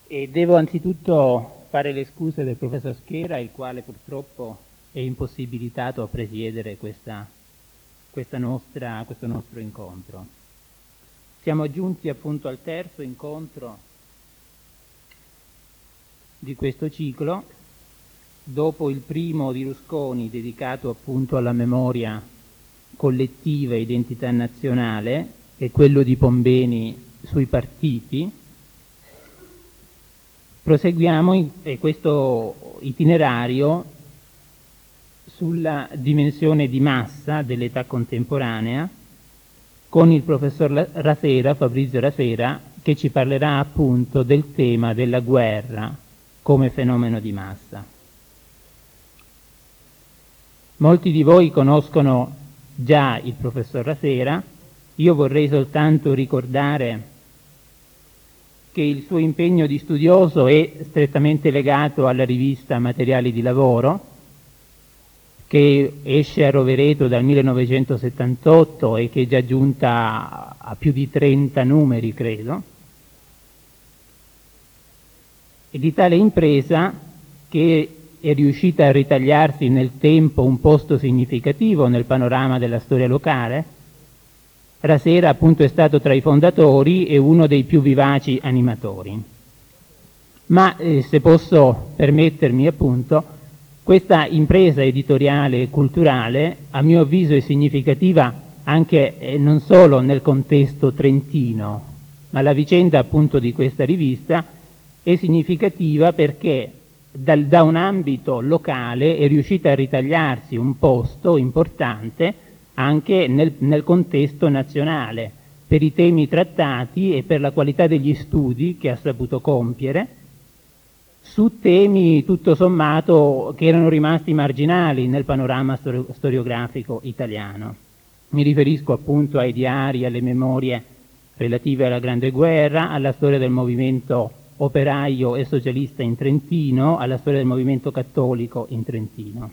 E devo anzitutto fare le scuse del professor Schera, il quale purtroppo è impossibilitato a presiedere questo nostro incontro. Siamo giunti appunto al terzo incontro di questo ciclo, dopo il primo di Rusconi dedicato appunto alla memoria collettiva e identità nazionale e quello di Pombeni sui partiti. Proseguiamo questo itinerario sulla dimensione di massa dell'età contemporanea con il professor Rasera, Fabrizio Rasera, che ci parlerà appunto del tema della guerra come fenomeno di massa. Molti di voi conoscono già il professor Rasera, io vorrei soltanto ricordare che il suo impegno di studioso è strettamente legato alla rivista Materiali di Lavoro, che esce a Rovereto dal 1978 e che è già giunta a più di 30 numeri, credo, e di tale impresa, che è riuscita a ritagliarsi nel tempo un posto significativo nel panorama della storia locale. Rasera appunto è stato tra i fondatori e uno dei più vivaci animatori. Ma se posso permettermi appunto, questa impresa editoriale e culturale a mio avviso è significativa anche non solo nel contesto trentino, ma la vicenda appunto di questa rivista è significativa perché da un ambito locale è riuscita a ritagliarsi un posto importante anche nel contesto nazionale, per i temi trattati e per la qualità degli studi che ha saputo compiere, su temi tutto sommato che erano rimasti marginali nel panorama storiografico italiano. Mi riferisco appunto ai diari, alle memorie relative alla Grande Guerra, alla storia del movimento operaio e socialista in Trentino, alla storia del movimento cattolico in Trentino.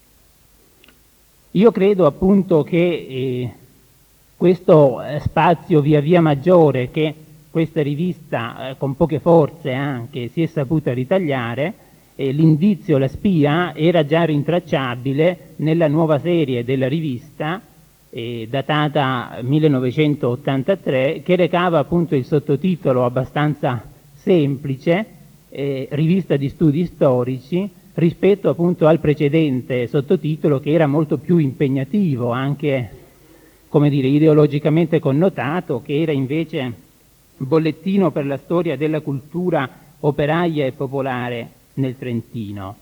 Io credo appunto che questo spazio via via maggiore che questa rivista con poche forze anche si è saputa ritagliare, l'indizio, la spia era già rintracciabile nella nuova serie della rivista datata 1983, che recava appunto il sottotitolo abbastanza semplice, rivista di studi storici, rispetto appunto al precedente sottotitolo che era molto più impegnativo, anche come dire ideologicamente connotato, che era invece Bollettino per la storia della cultura operaia e popolare nel Trentino.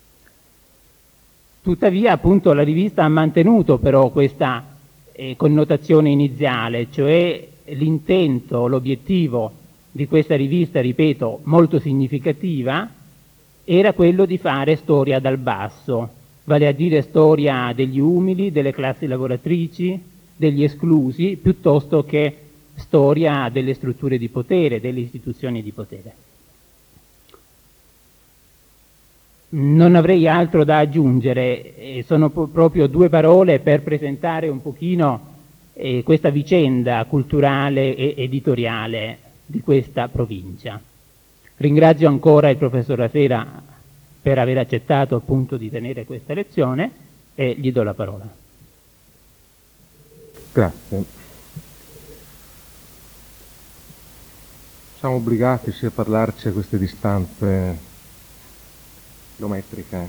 Tuttavia appunto la rivista ha mantenuto però questa connotazione iniziale, cioè l'intento, l'obiettivo di questa rivista, ripeto, molto significativa, era quello di fare storia dal basso, vale a dire storia degli umili, delle classi lavoratrici, degli esclusi, piuttosto che storia delle strutture di potere, delle istituzioni di potere. Non avrei altro da aggiungere, sono proprio due parole per presentare un pochino questa vicenda culturale e editoriale di questa provincia. Ringrazio ancora il professor Rasera per aver accettato appunto di tenere questa lezione e gli do la parola. Grazie. Siamo obbligati a parlarci a queste distanze chilometriche.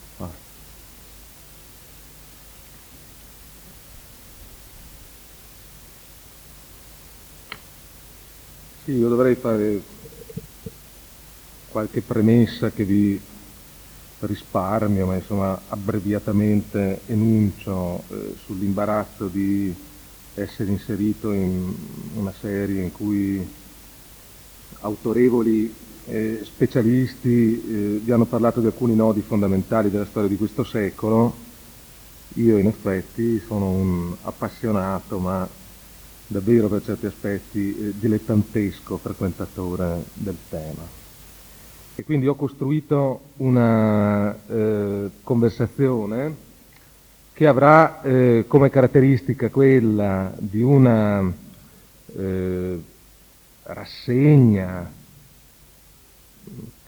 Sì, io dovrei fare qualche premessa che vi risparmio, ma insomma abbreviatamente enuncio sull'imbarazzo di essere inserito in una serie in cui autorevoli specialisti vi hanno parlato di alcuni nodi fondamentali della storia di questo secolo. Io in effetti sono un appassionato, ma davvero per certi aspetti dilettantesco frequentatore del tema. E quindi ho costruito una conversazione che avrà come caratteristica quella di una rassegna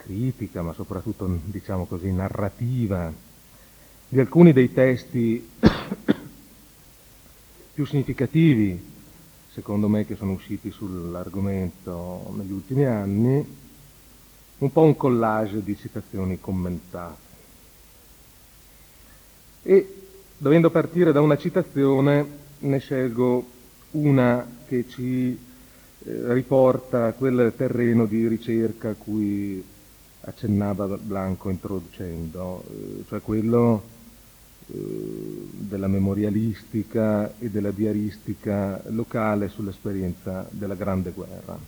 critica, ma soprattutto, diciamo così, narrativa di alcuni dei testi più significativi, secondo me, che sono usciti sull'argomento negli ultimi anni, un po' un collage di citazioni commentate. E dovendo partire da una citazione, ne scelgo una che ci riporta a quel terreno di ricerca a cui accennava Blanco introducendo, cioè quello della memorialistica e della diaristica locale sull'esperienza della Grande Guerra.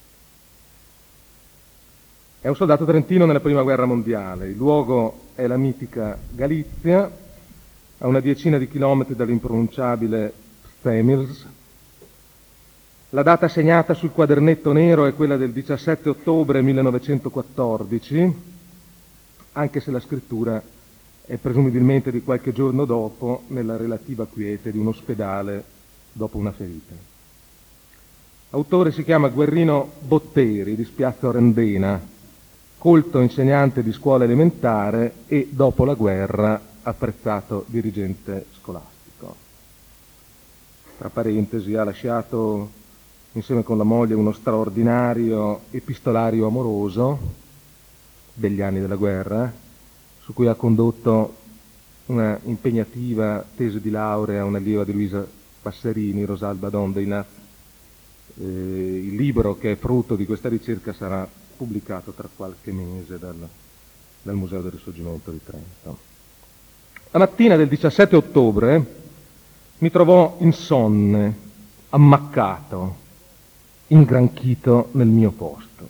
È un soldato trentino nella Prima Guerra Mondiale, il luogo è la mitica Galizia, a una decina di chilometri dall'impronunciabile Stemirs. La data segnata sul quadernetto nero è quella del 17 ottobre 1914, anche se la scrittura è presumibilmente di qualche giorno dopo, nella relativa quiete di un ospedale dopo una ferita. L'autore si chiama Guerrino Botteri, di Spiazzo Rendena, colto insegnante di scuola elementare e, dopo la guerra, apprezzato dirigente scolastico. Tra parentesi, ha lasciato insieme con la moglie uno straordinario epistolario amoroso degli anni della guerra, su cui ha condotto una impegnativa tesi di laurea, un'allieva di Luisa Passerini, Rosalba Dondeinat. Il libro che è frutto di questa ricerca sarà pubblicato tra qualche mese dal Museo del Risorgimento di Trento. La mattina del 17 ottobre mi trovò insonne, ammaccato, ingranchito nel mio posto.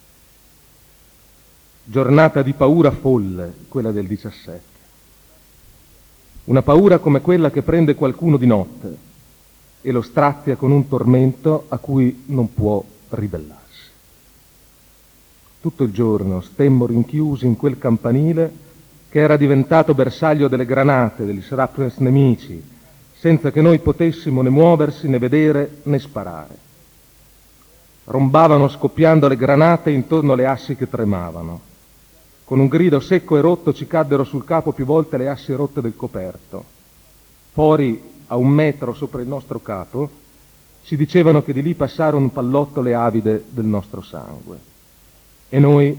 Giornata di paura folle, quella del 17. Una paura come quella che prende qualcuno di notte e lo strazia con un tormento a cui non può ribellarsi. Tutto il giorno stemmo rinchiusi in quel campanile che era diventato bersaglio delle granate, degli shrapnels nemici, senza che noi potessimo né muoversi, né vedere, né sparare. Rombavano scoppiando le granate intorno alle assi che tremavano. Con un grido secco e rotto ci caddero sul capo più volte le assi rotte del coperto. Fuori, a 1 metro sopra il nostro capo, ci dicevano che di lì passarono pallottole avide del nostro sangue. E noi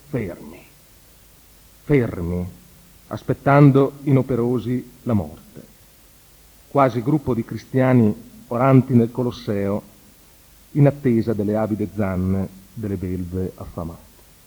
fermi, aspettando inoperosi la morte. Quasi gruppo di cristiani oranti nel Colosseo, in attesa delle avide zanne delle belve affamate.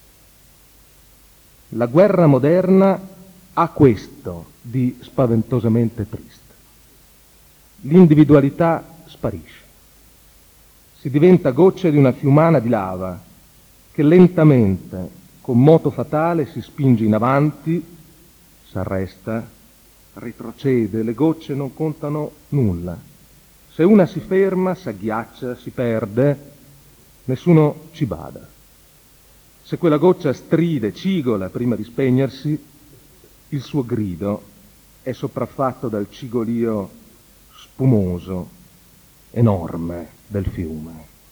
La guerra moderna ha questo di spaventosamente triste. L'individualità sparisce. Si diventa gocce di una fiumana di lava che lentamente, con moto fatale, si spinge in avanti, s'arresta, retrocede, le gocce non contano nulla. Se una si ferma, s'agghiaccia, si perde, nessuno ci bada. Se quella goccia stride, cigola prima di spegnersi, il suo grido è sopraffatto dal cigolio spumoso, enorme del fiume.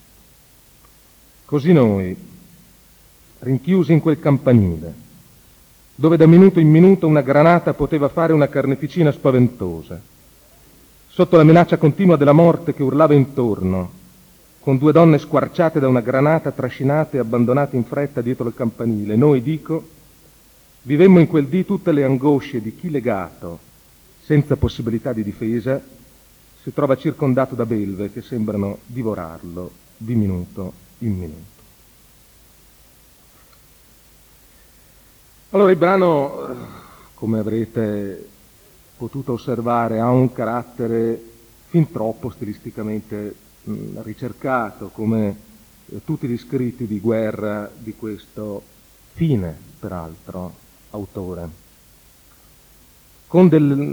Così noi, rinchiusi in quel campanile, dove da minuto in minuto una granata poteva fare una carneficina spaventosa, sotto la minaccia continua della morte che urlava intorno, con 2 donne squarciate da una granata, trascinate e abbandonate in fretta dietro il campanile. Noi, dico, vivemmo in quel dì tutte le angosce di chi legato, senza possibilità di difesa, si trova circondato da belve che sembrano divorarlo di minuto in minuto. Allora il brano, come avrete potuto osservare, ha un carattere fin troppo stilisticamente ricercato, come tutti gli scritti di guerra di questo fine, peraltro, autore, con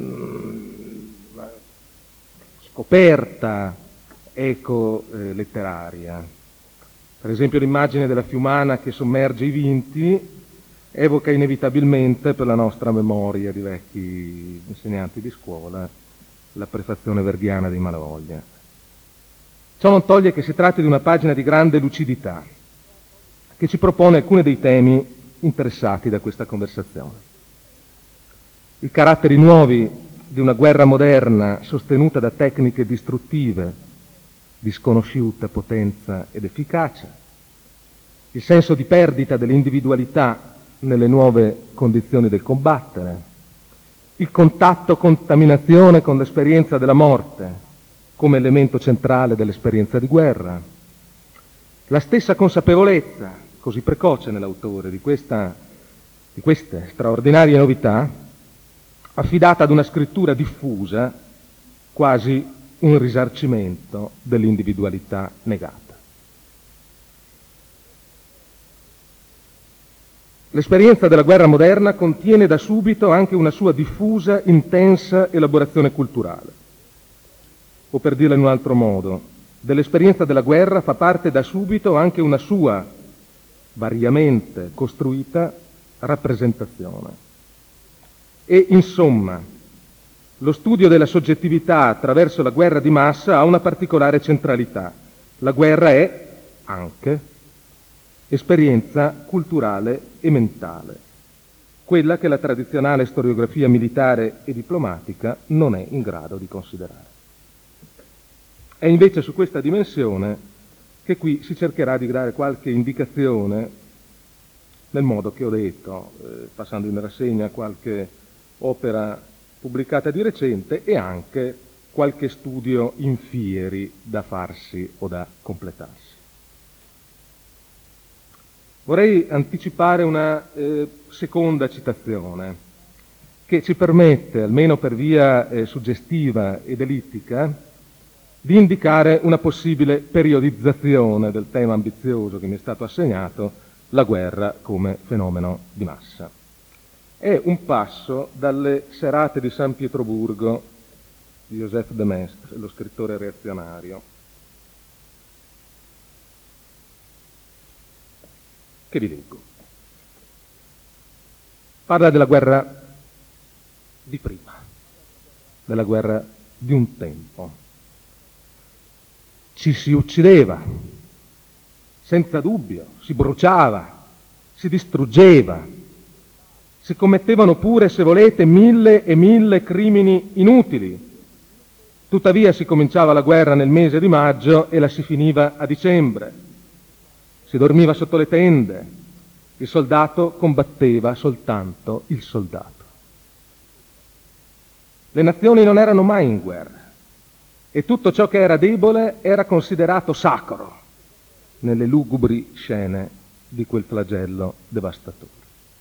scoperta letteraria. Per esempio l'immagine della fiumana che sommerge i vinti evoca inevitabilmente, per la nostra memoria di vecchi insegnanti di scuola, la prefazione verghiana di Malavoglia. Ciò non toglie che si tratti di una pagina di grande lucidità, che ci propone alcuni dei temi interessati da questa conversazione. I caratteri nuovi di una guerra moderna sostenuta da tecniche distruttive di sconosciuta potenza ed efficacia, il senso di perdita dell'individualità nelle nuove condizioni del combattere, il contatto-contaminazione con l'esperienza della morte come elemento centrale dell'esperienza di guerra, la stessa consapevolezza, così precoce nell'autore, di queste straordinarie novità, affidata ad una scrittura diffusa, quasi un risarcimento dell'individualità negata. L'esperienza della guerra moderna contiene da subito anche una sua diffusa, intensa elaborazione culturale. O per dirla in un altro modo, dell'esperienza della guerra fa parte da subito anche una sua, variamente costruita, rappresentazione. E insomma, lo studio della soggettività attraverso la guerra di massa ha una particolare centralità. La guerra è anche esperienza culturale e mentale, quella che la tradizionale storiografia militare e diplomatica non è in grado di considerare. È invece su questa dimensione che qui si cercherà di dare qualche indicazione nel modo che ho detto, passando in rassegna qualche opera pubblicata di recente e anche qualche studio in fieri da farsi o da completarsi. Vorrei anticipare una seconda citazione che ci permette, almeno per via suggestiva ed elittica, di indicare una possibile periodizzazione del tema ambizioso che mi è stato assegnato, la guerra come fenomeno di massa. È un passo dalle serate di San Pietroburgo di Joseph de Maistre, lo scrittore reazionario, che vi leggo. Parla della guerra di prima, della guerra di un tempo. Ci si uccideva, senza dubbio, si bruciava, si distruggeva, si commettevano pure, se volete, 1000 e 1000 crimini inutili. Tuttavia si cominciava la guerra nel mese di maggio e la si finiva a dicembre. Si dormiva sotto le tende, il soldato combatteva soltanto il soldato. Le nazioni non erano mai in guerra e tutto ciò che era debole era considerato sacro nelle lugubri scene di quel flagello devastatore.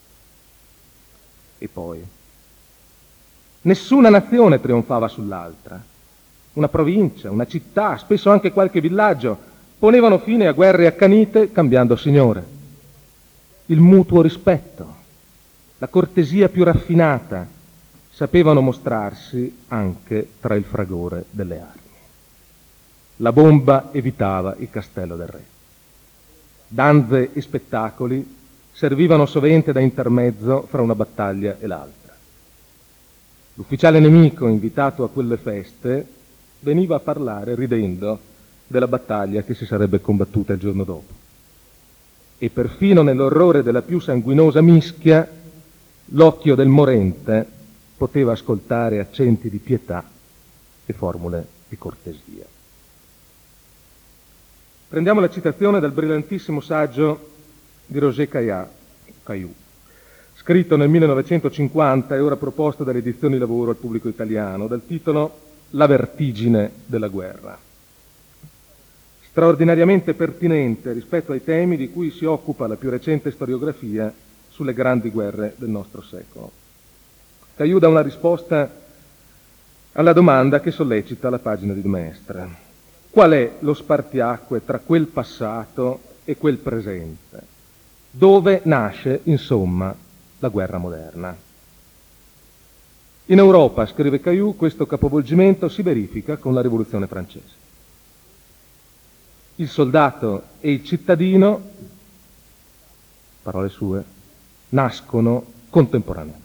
E poi, nessuna nazione trionfava sull'altra. Una provincia, una città, spesso anche qualche villaggio, ponevano fine a guerre accanite cambiando signore. Il mutuo rispetto, la cortesia più raffinata, sapevano mostrarsi anche tra il fragore delle armi. La bomba evitava il castello del re. Danze e spettacoli servivano sovente da intermezzo fra una battaglia e l'altra. L'ufficiale nemico invitato a quelle feste veniva a parlare ridendo della battaglia che si sarebbe combattuta il giorno dopo. E perfino nell'orrore della più sanguinosa mischia, l'occhio del morente poteva ascoltare accenti di pietà e formule di cortesia. Prendiamo la citazione dal brillantissimo saggio di Roger Caillou, scritto nel 1950 e ora proposto dalle edizioni Lavoro al pubblico italiano, dal titolo La vertigine della guerra. Straordinariamente pertinente rispetto ai temi di cui si occupa la più recente storiografia sulle grandi guerre del nostro secolo. Caillou dà una risposta alla domanda che sollecita la pagina di de Maistre. Qual è lo spartiacque tra quel passato e quel presente? Dove nasce, insomma, la guerra moderna? In Europa, scrive Caillou, questo capovolgimento si verifica con la Rivoluzione francese. Il soldato e il cittadino, parole sue, nascono contemporaneamente.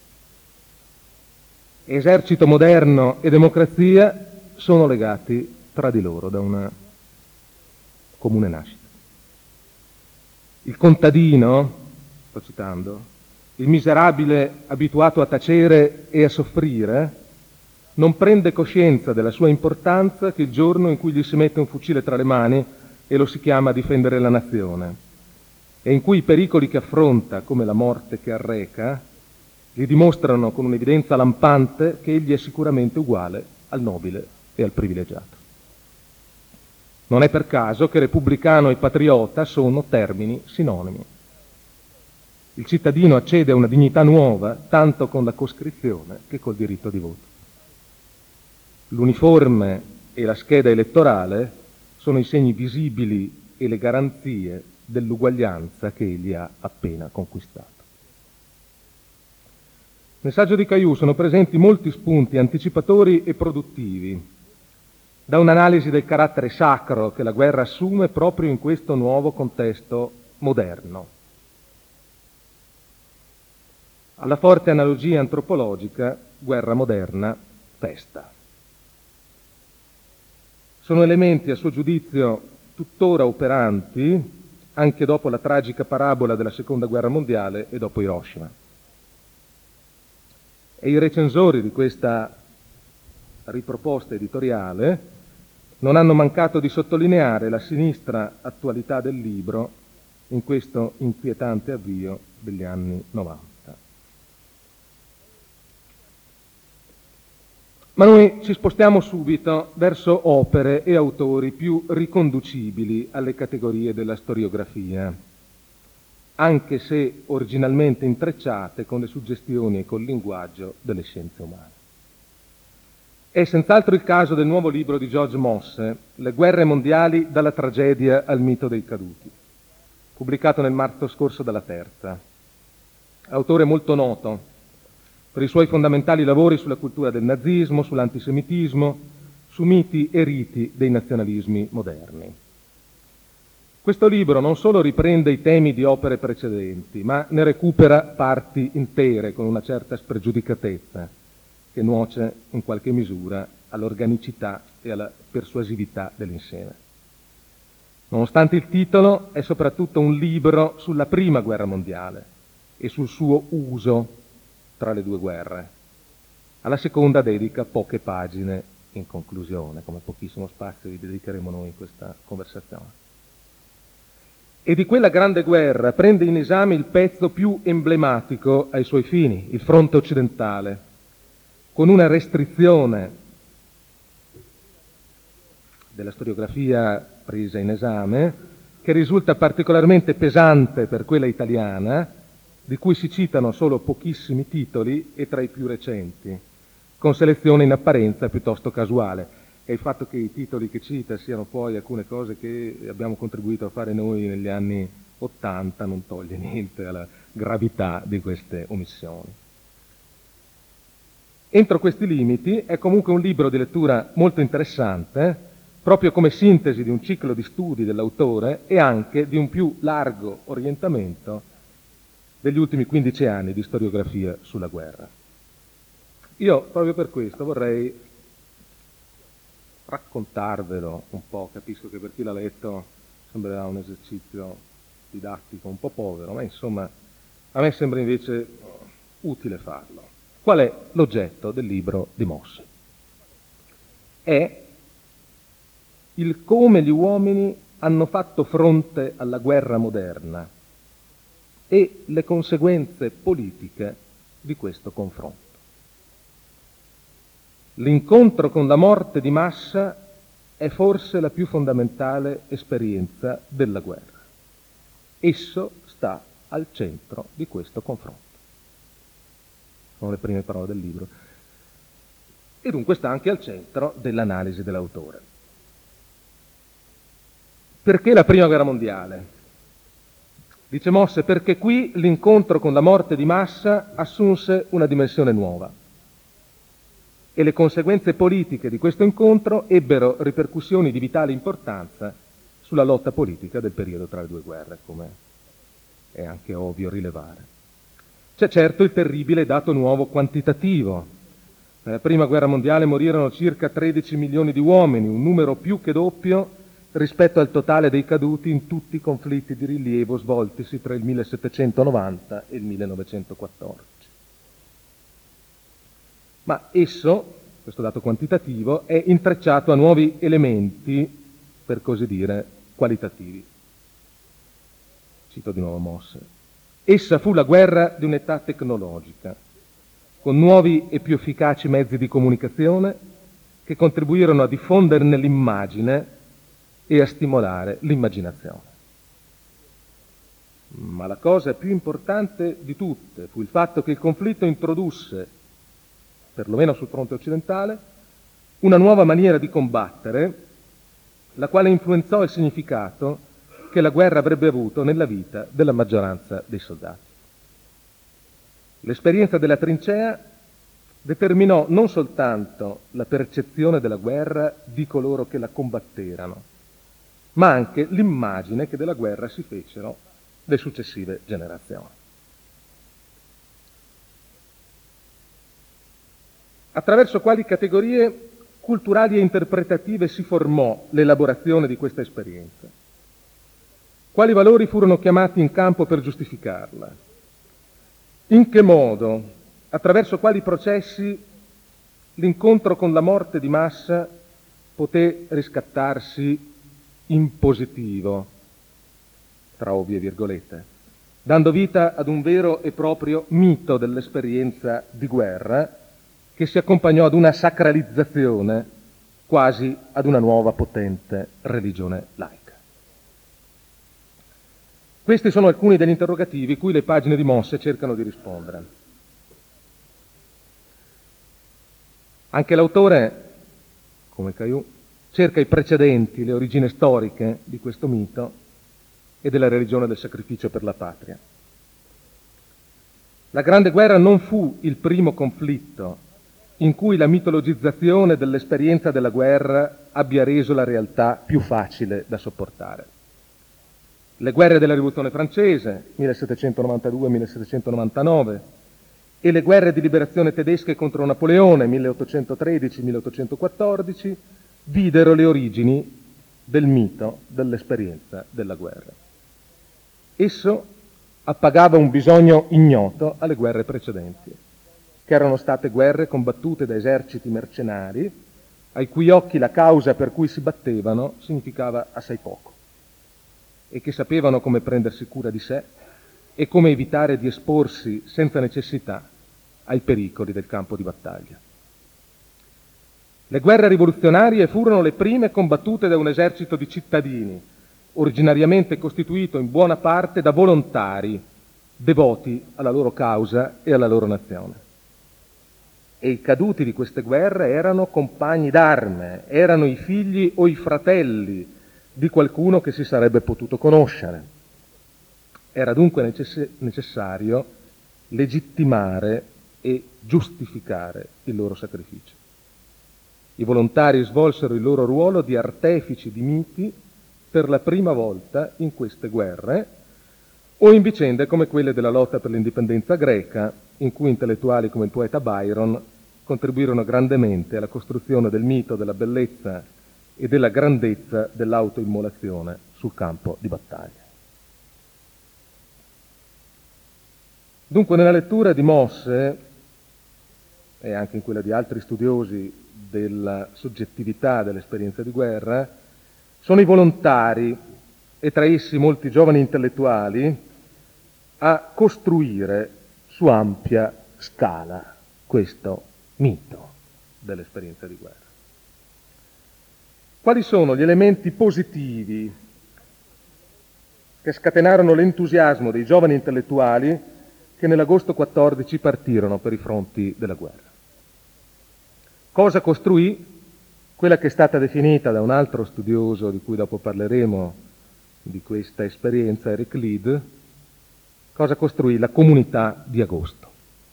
Esercito moderno e democrazia sono legati tra di loro da una comune nascita. Il contadino sto citando, il miserabile abituato a tacere e a soffrire non prende coscienza della sua importanza che il giorno in cui gli si mette un fucile tra le mani e lo si chiama a difendere la nazione, e in cui i pericoli che affronta, come la morte che arreca, gli dimostrano con un'evidenza lampante che egli è sicuramente uguale al nobile e al privilegiato. Non è per caso che repubblicano e patriota sono termini sinonimi. Il cittadino accede a una dignità nuova tanto con la coscrizione che col diritto di voto. L'uniforme e la scheda elettorale sono i segni visibili e le garanzie dell'uguaglianza che egli ha appena conquistato. Nel saggio di Cailloux sono presenti molti spunti anticipatori e produttivi, da un'analisi del carattere sacro che la guerra assume proprio in questo nuovo contesto moderno, alla forte analogia antropologica guerra moderna, festa. Sono elementi, a suo giudizio, tuttora operanti anche dopo la tragica parabola della Seconda Guerra Mondiale e dopo Hiroshima. E i recensori di questa riproposta editoriale non hanno mancato di sottolineare la sinistra attualità del libro in questo inquietante avvio degli anni 90. Ma noi ci spostiamo subito verso opere e autori più riconducibili alle categorie della storiografia, anche se originalmente intrecciate con le suggestioni e col linguaggio delle scienze umane. È senz'altro il caso del nuovo libro di George Mosse, Le guerre mondiali dalla tragedia al mito dei caduti, pubblicato nel marzo scorso dalla Terza. Autore molto noto per i suoi fondamentali lavori sulla cultura del nazismo, sull'antisemitismo, su miti e riti dei nazionalismi moderni. Questo libro non solo riprende i temi di opere precedenti, ma ne recupera parti intere con una certa spregiudicatezza che nuoce in qualche misura all'organicità e alla persuasività dell'insieme. Nonostante il titolo, è soprattutto un libro sulla Prima Guerra Mondiale e sul suo uso tra le due guerre. Alla seconda dedica poche pagine in conclusione, come pochissimo spazio vi dedicheremo noi in questa conversazione. E di quella grande guerra prende in esame il pezzo più emblematico ai suoi fini, il fronte occidentale, con una restrizione della storiografia presa in esame che risulta particolarmente pesante per quella italiana, di cui si citano solo pochissimi titoli e tra i più recenti, con selezione in apparenza piuttosto casuale. E il fatto che i titoli che cita siano poi alcune cose che abbiamo contribuito a fare noi negli anni '80 non toglie niente alla gravità di queste omissioni. Entro questi limiti è comunque un libro di lettura molto interessante, proprio come sintesi di un ciclo di studi dell'autore e anche di un più largo orientamento degli ultimi 15 anni di storiografia sulla guerra. Io proprio per questo vorrei raccontarvelo un po', capisco che per chi l'ha letto sembrerà un esercizio didattico un po' povero, ma insomma a me sembra invece utile farlo. Qual è l'oggetto del libro di Mosse? È il come gli uomini hanno fatto fronte alla guerra moderna e le conseguenze politiche di questo confronto. L'incontro con la morte di massa è forse la più fondamentale esperienza della guerra. Esso sta al centro di questo confronto. Sono le prime parole del libro. E dunque sta anche al centro dell'analisi dell'autore. Perché la Prima Guerra Mondiale? Dice Mosse, perché qui l'incontro con la morte di massa assunse una dimensione nuova e le conseguenze politiche di questo incontro ebbero ripercussioni di vitale importanza sulla lotta politica del periodo tra le due guerre, come è anche ovvio rilevare. C'è certo il terribile dato nuovo quantitativo. Nella Prima Guerra Mondiale morirono circa 13 milioni di uomini, un numero più che doppio rispetto al totale dei caduti in tutti i conflitti di rilievo svoltisi tra il 1790 e il 1914. Ma esso, questo dato quantitativo, è intrecciato a nuovi elementi, per così dire, qualitativi. Cito di nuovo Mosse. Essa fu la guerra di un'età tecnologica, con nuovi e più efficaci mezzi di comunicazione che contribuirono a diffonderne l'immagine e a stimolare l'immaginazione. Ma la cosa più importante di tutte fu il fatto che il conflitto introdusse, perlomeno sul fronte occidentale, una nuova maniera di combattere, la quale influenzò il significato che la guerra avrebbe avuto nella vita della maggioranza dei soldati. L'esperienza della trincea determinò non soltanto la percezione della guerra di coloro che la combatterono, ma anche l'immagine che della guerra si fecero le successive generazioni. Attraverso quali categorie culturali e interpretative si formò l'elaborazione di questa esperienza? Quali valori furono chiamati in campo per giustificarla? In che modo, attraverso quali processi, l'incontro con la morte di massa poté riscattarsi in positivo, tra ovvie virgolette, dando vita ad un vero e proprio mito dell'esperienza di guerra che si accompagnò ad una sacralizzazione, quasi ad una nuova potente religione laica. Questi sono alcuni degli interrogativi cui le pagine di Mosse cercano di rispondere. Anche l'autore, come Caillou, cerca i precedenti, le origini storiche di questo mito e della religione del sacrificio per la patria. La Grande Guerra non fu il primo conflitto in cui la mitologizzazione dell'esperienza della guerra abbia reso la realtà più facile da sopportare. Le guerre della Rivoluzione francese, 1792-1799, e le guerre di liberazione tedesche contro Napoleone, 1813-1814, videro le origini del mito dell'esperienza della guerra. Esso appagava un bisogno ignoto alle guerre precedenti, che erano state guerre combattute da eserciti mercenari, ai cui occhi la causa per cui si battevano significava assai poco, e che sapevano come prendersi cura di sé e come evitare di esporsi senza necessità ai pericoli del campo di battaglia. Le guerre rivoluzionarie furono le prime combattute da un esercito di cittadini, originariamente costituito in buona parte da volontari devoti alla loro causa e alla loro nazione. E i caduti di queste guerre erano compagni d'arme, erano i figli o i fratelli di qualcuno che si sarebbe potuto conoscere. Era dunque necessario legittimare e giustificare il loro sacrificio. I volontari svolsero il loro ruolo di artefici di miti per la prima volta in queste guerre o in vicende come quelle della lotta per l'indipendenza greca, in cui intellettuali come il poeta Byron contribuirono grandemente alla costruzione del mito della bellezza e della grandezza dell'autoimmolazione sul campo di battaglia. Dunque nella lettura di Mosse e anche in quella di altri studiosi della soggettività dell'esperienza di guerra, sono i volontari, e tra essi molti giovani intellettuali, a costruire su ampia scala questo mito dell'esperienza di guerra. Quali sono gli elementi positivi che scatenarono l'entusiasmo dei giovani intellettuali che nell'agosto 14 partirono per i fronti della guerra? Cosa costruì quella che è stata definita da un altro studioso di cui dopo parleremo di questa esperienza, Eric Lied, cosa costruì la comunità di agosto?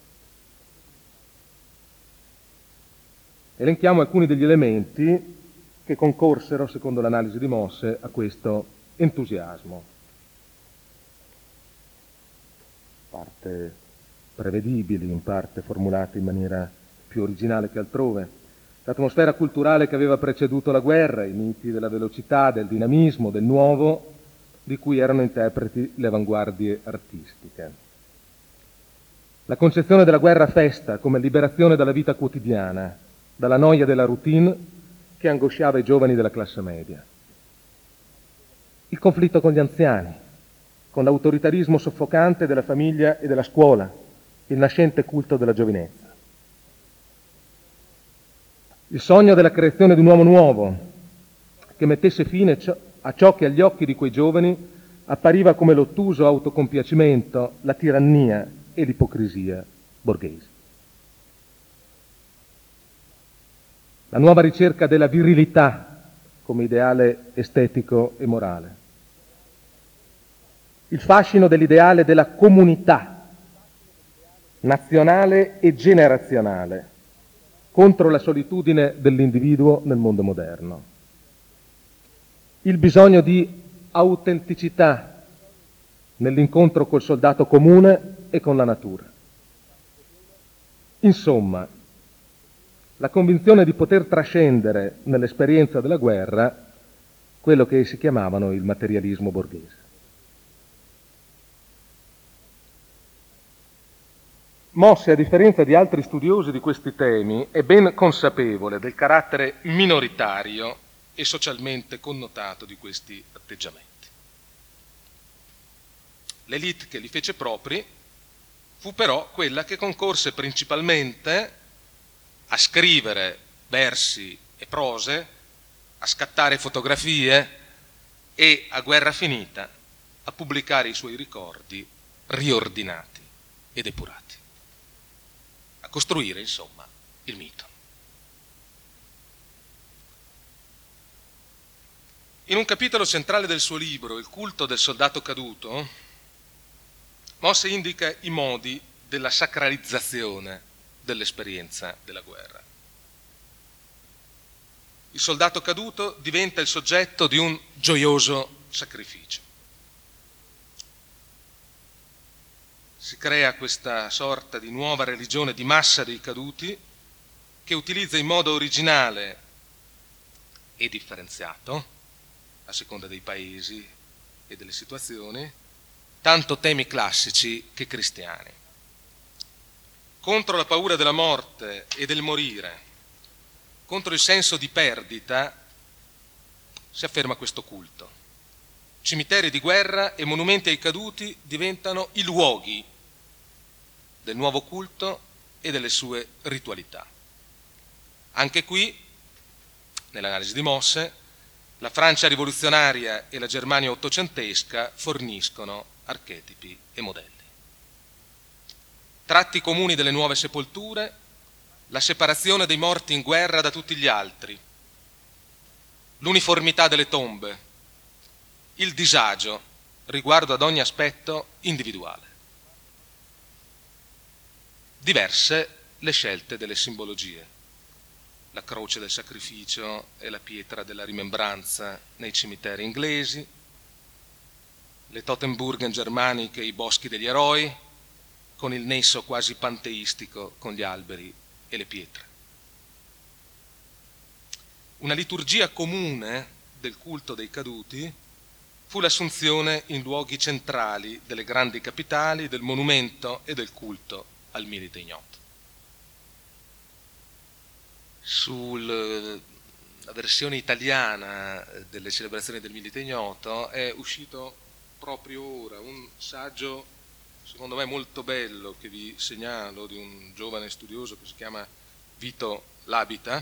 Elenchiamo alcuni degli elementi che concorsero, secondo l'analisi di Mosse, a questo entusiasmo. In parte prevedibili, in parte formulati in maniera più originale che altrove. l'atmosfera culturale che aveva preceduto la guerra, i miti della velocità, del dinamismo, del nuovo, di cui erano interpreti le avanguardie artistiche. La concezione della guerra festa come liberazione dalla vita quotidiana, dalla noia della routine che angosciava i giovani della classe media. Il conflitto con gli anziani, con l'autoritarismo soffocante della famiglia e della scuola, il nascente culto della giovinezza. Il sogno della creazione di un uomo nuovo, che mettesse fine a ciò che agli occhi di quei giovani appariva come l'ottuso autocompiacimento, la tirannia e l'ipocrisia borghesi. La nuova ricerca della virilità come ideale estetico e morale. Il fascino dell'ideale della comunità nazionale e generazionale contro la solitudine dell'individuo nel mondo moderno. Il bisogno di autenticità nell'incontro col soldato comune e con la natura. Insomma, la convinzione di poter trascendere nell'esperienza della guerra quello che essi chiamavano il materialismo borghese. Mosse, a differenza di altri studiosi di questi temi, è ben consapevole del carattere minoritario e socialmente connotato di questi atteggiamenti. L'élite che li fece propri fu però quella che concorse principalmente a scrivere versi e prose, a scattare fotografie e, a guerra finita, a pubblicare i suoi ricordi riordinati e depurati. A costruire, insomma, il mito. In un capitolo centrale del suo libro, Il culto del soldato caduto, Mosse indica i modi della sacralizzazione dell'esperienza della guerra. Il soldato caduto diventa il soggetto di un gioioso sacrificio. Si crea questa sorta di nuova religione di massa dei caduti che utilizza in modo originale e differenziato, a seconda dei paesi e delle situazioni, tanto temi classici che cristiani. Contro la paura della morte e del morire, contro il senso di perdita, si afferma questo culto. Cimiteri di guerra e monumenti ai caduti diventano i luoghi del nuovo culto e delle sue ritualità. Anche qui, nell'analisi di Mosse, la Francia rivoluzionaria e la Germania ottocentesca forniscono archetipi e modelli. Tratti comuni delle nuove sepolture, la separazione dei morti in guerra da tutti gli altri, l'uniformità delle tombe, il disagio riguardo ad ogni aspetto individuale. Diverse le scelte delle simbologie. La croce del sacrificio e la pietra della rimembranza nei cimiteri inglesi, le Tottenburgen germaniche e i boschi degli eroi, con il nesso quasi panteistico con gli alberi e le pietre. Una liturgia comune del culto dei caduti fu l'assunzione in luoghi centrali delle grandi capitali del monumento e del culto al milite ignoto. Sulla versione italiana delle celebrazioni del milite ignoto è uscito proprio ora un saggio, secondo me molto bello, che vi segnalo, di un giovane studioso che si chiama Vito Labita.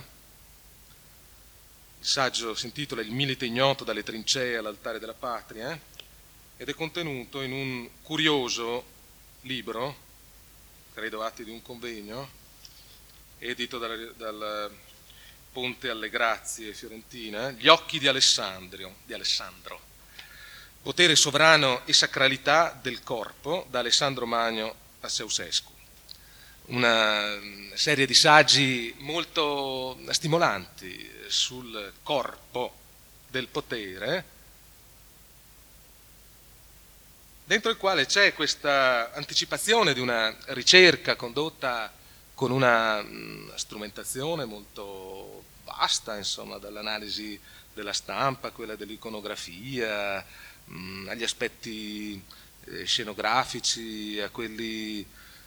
Il saggio si intitola Il milite ignoto dalle trincee all'altare della patria ed è contenuto in un curioso libro, credo atti di un convegno, edito dal Ponte alle Grazie Fiorentina, Gli occhi di Alessandro, potere sovrano e sacralità del corpo, da Alessandro Magno a Ceausescu. Una serie di saggi molto stimolanti sul corpo del potere, dentro il quale c'è questa anticipazione di una ricerca condotta con una strumentazione molto vasta, insomma, dall'analisi della stampa a quella dell'iconografia, agli aspetti scenografici, a quelli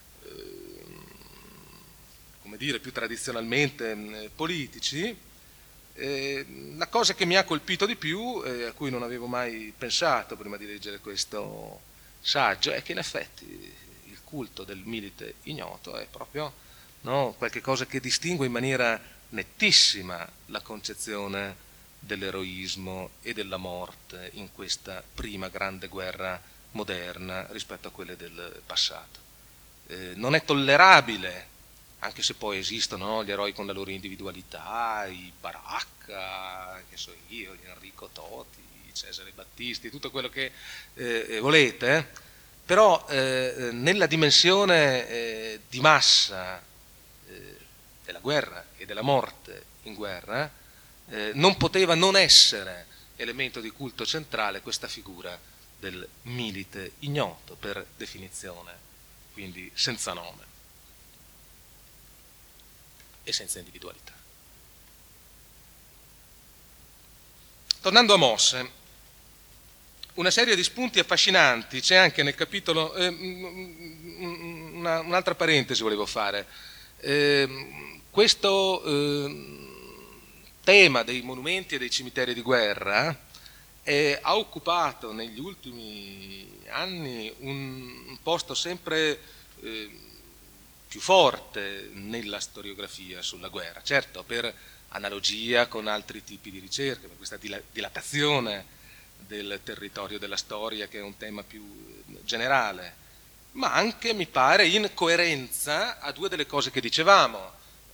come dire, più tradizionalmente politici. La cosa che mi ha colpito di più, a cui non avevo mai pensato prima di leggere questo saggio, è che in effetti il culto del milite ignoto è proprio, no, qualche cosa che distingue in maniera nettissima la concezione dell'eroismo e della morte in questa prima grande guerra moderna rispetto a quelle del passato. Non è tollerabile, anche se poi esistono, no, gli eroi con la loro individualità, i Baracca, che so io, gli Enrico Toti, Cesare Battisti, tutto quello che volete, però nella dimensione di massa della guerra e della morte in guerra non poteva non essere elemento di culto centrale questa figura del milite ignoto, per definizione, quindi senza nome e senza individualità. Tornando a Mose, una serie di spunti affascinanti c'è anche nel capitolo, un'altra parentesi volevo fare, questo tema dei monumenti e dei cimiteri di guerra ha occupato negli ultimi anni un posto sempre più forte nella storiografia sulla guerra, certo per analogia con altri tipi di ricerche, per questa dilatazione del territorio della storia che è un tema più generale, ma anche mi pare in coerenza a due delle cose che dicevamo,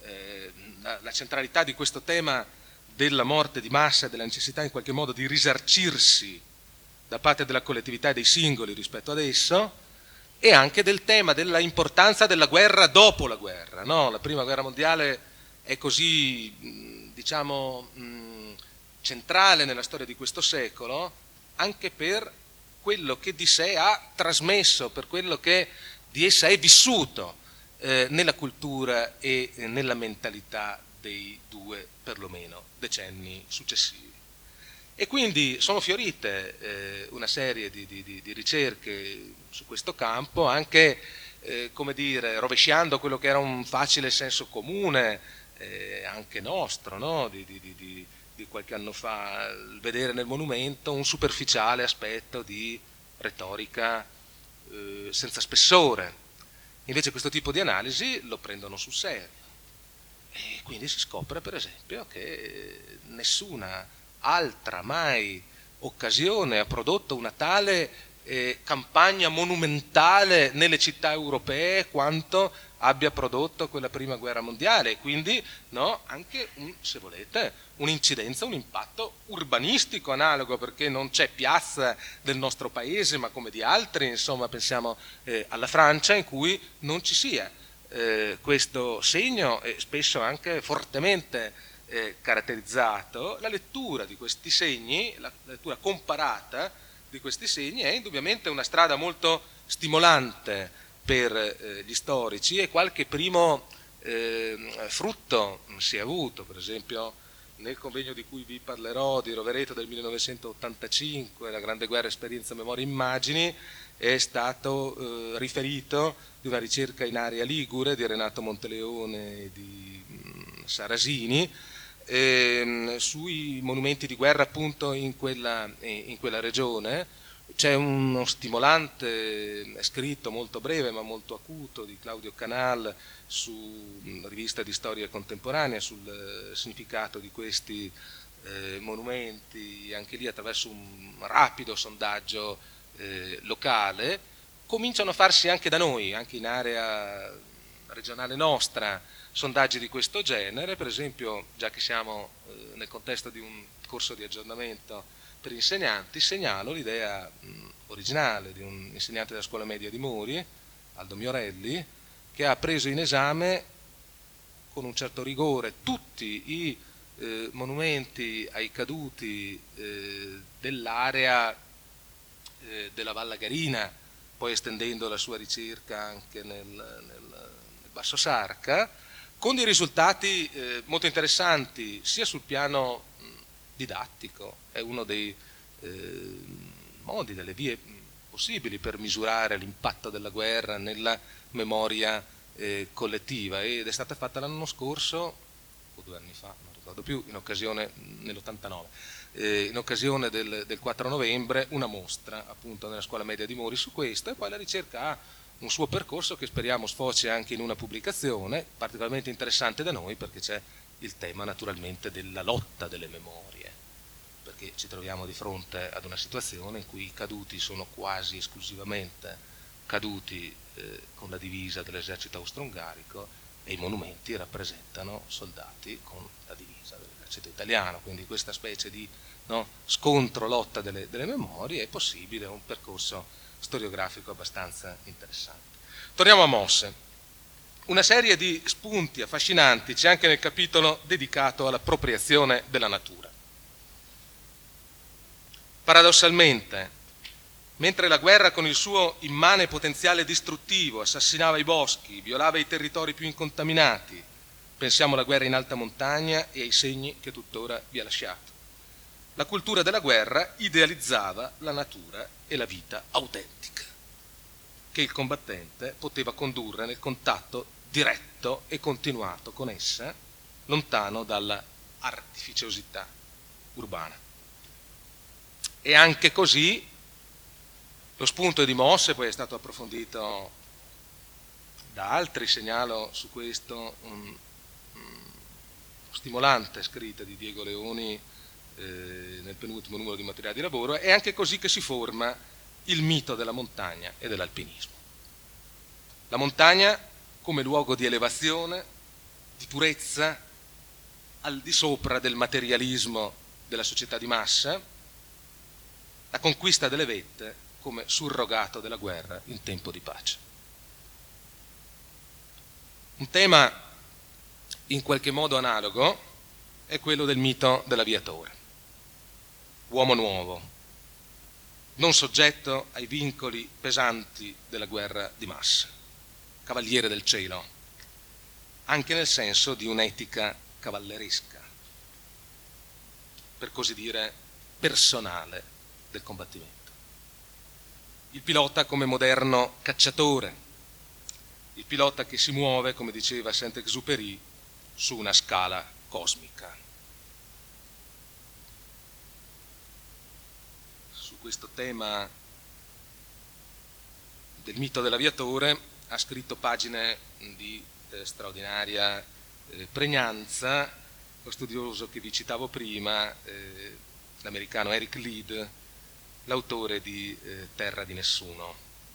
la centralità di questo tema della morte di massa e della necessità in qualche modo di risarcirsi da parte della collettività e dei singoli rispetto ad esso, e anche del tema della importanza della guerra dopo la guerra, no? La prima guerra mondiale è così, diciamo, centrale nella storia di questo secolo, anche per quello che di sé ha trasmesso, per quello che di essa è vissuto nella cultura e nella mentalità dei due, perlomeno, decenni successivi. E quindi sono fiorite una serie di ricerche su questo campo, anche come dire, rovesciando quello che era un facile senso comune, anche nostro, no? di qualche anno fa, vedere nel monumento un superficiale aspetto di retorica senza spessore. Invece questo tipo di analisi lo prendono sul serio. E quindi si scopre, per esempio, che nessuna altra mai occasione ha prodotto una tale campagna monumentale nelle città europee quanto abbia prodotto quella prima guerra mondiale, e quindi no, anche se volete un'incidenza, un impatto urbanistico analogo, perché non c'è piazza del nostro paese, ma come di altri, insomma, pensiamo alla Francia, in cui non ci sia questo segno, e spesso anche fortemente caratterizzato. La lettura di questi segni, la lettura comparata di questi segni, è indubbiamente una strada molto stimolante per gli storici, e qualche primo frutto si è avuto. Per esempio nel convegno di cui vi parlerò di Rovereto del 1985, la Grande Guerra, Esperienza, Memoria, Immagini, è stato riferito di una ricerca in area ligure di Renato Monteleone e di Sarasini sui monumenti di guerra appunto in quella regione. C'è uno stimolante scritto molto breve ma molto acuto di Claudio Canal su rivista di storia contemporanea sul significato di questi monumenti, anche lì attraverso un rapido sondaggio locale. Cominciano a farsi anche da noi, anche in area regionale nostra, sondaggi di questo genere. Per esempio, già che siamo nel contesto di un corso di aggiornamento per insegnanti, segnalo l'idea originale di un insegnante della scuola media di Mori, Aldo Miorelli, che ha preso in esame con un certo rigore tutti i monumenti ai caduti dell'area della Vallagarina, poi estendendo la sua ricerca anche nel Basso Sarca, con dei risultati molto interessanti sia sul piano didattico, è uno dei modi, delle vie possibili per misurare l'impatto della guerra nella memoria collettiva, ed è stata fatta l'anno scorso, o 2 anni fa, non ricordo più, in occasione, nell'89, in occasione del 4 novembre, una mostra appunto nella scuola media di Mori su questo, e poi la ricerca ha un suo percorso che speriamo sfoci anche in una pubblicazione particolarmente interessante da noi, perché c'è il tema naturalmente della lotta delle memorie, perché ci troviamo di fronte ad una situazione in cui i caduti sono quasi esclusivamente caduti con la divisa dell'esercito austro-ungarico, e i monumenti rappresentano soldati con la divisa dell'esercito italiano, quindi questa specie di scontro, lotta delle memorie, è possibile un percorso storiografico abbastanza interessante. Torniamo a Mosse. Una serie di spunti affascinanti c'è anche nel capitolo dedicato all'appropriazione della natura. Paradossalmente, mentre la guerra con il suo immane potenziale distruttivo assassinava i boschi, violava i territori più incontaminati, pensiamo alla guerra in alta montagna e ai segni che tuttora vi ha lasciato, la cultura della guerra idealizzava la natura e la vita autentica, che il combattente poteva condurre nel contatto diretto e continuato con essa, lontano dalla artificiosità urbana. E anche così lo spunto di Mosse poi è stato approfondito da altri. Segnalo su questo un stimolante scritta di Diego Leoni nel penultimo numero di Materiale di Lavoro. È anche così che si forma il mito della montagna e dell'alpinismo. La montagna come luogo di elevazione, di purezza, al di sopra del materialismo della società di massa, la conquista delle vette come surrogato della guerra in tempo di pace. Un tema in qualche modo analogo è quello del mito dell'aviatore, uomo nuovo, non soggetto ai vincoli pesanti della guerra di massa, cavaliere del cielo, anche nel senso di un'etica cavalleresca, per così dire personale del combattimento. Il pilota come moderno cacciatore, il pilota che si muove, come diceva Saint-Exupéry, su una scala cosmica. Su questo tema del mito dell'aviatore ha scritto pagine di straordinaria pregnanza lo studioso che vi citavo prima, l'americano Eric Lied, l'autore di Terra di Nessuno.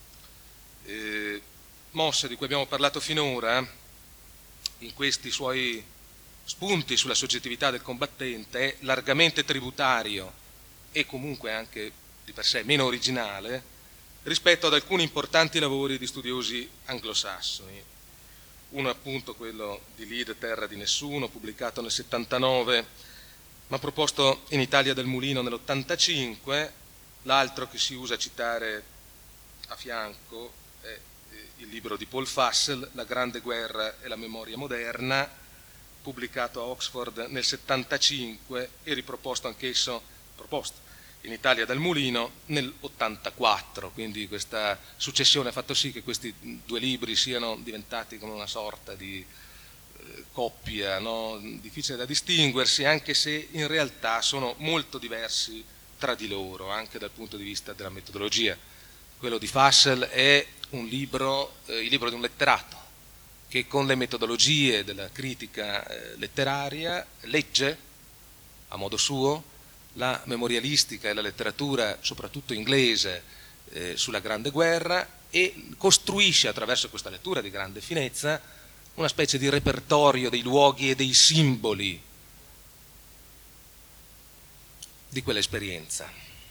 Mosse, di cui abbiamo parlato finora, in questi suoi spunti sulla soggettività del combattente, è largamente tributario e comunque anche di per sé meno originale rispetto ad alcuni importanti lavori di studiosi anglosassoni. Uno appunto quello di Lied, Terra di Nessuno, pubblicato nel 79, ma proposto in Italia dal Mulino nell'85. L'altro che si usa a citare a fianco è il libro di Paul Fussell, La grande guerra e la memoria moderna, pubblicato a Oxford nel 75 e riproposto anch'esso, proposto in Italia dal Mulino nell'84. Quindi questa successione ha fatto sì che questi due libri siano diventati come una sorta di coppia, no? Difficile da distinguersi, anche se in realtà sono molto diversi tra di loro, anche dal punto di vista della metodologia. Quello di Fussell è un libro, il libro di un letterato, che con le metodologie della critica letteraria legge, a modo suo, la memorialistica e la letteratura, soprattutto inglese, sulla Grande Guerra, e costruisce attraverso questa lettura di grande finezza una specie di repertorio dei luoghi e dei simboli di quell'esperienza.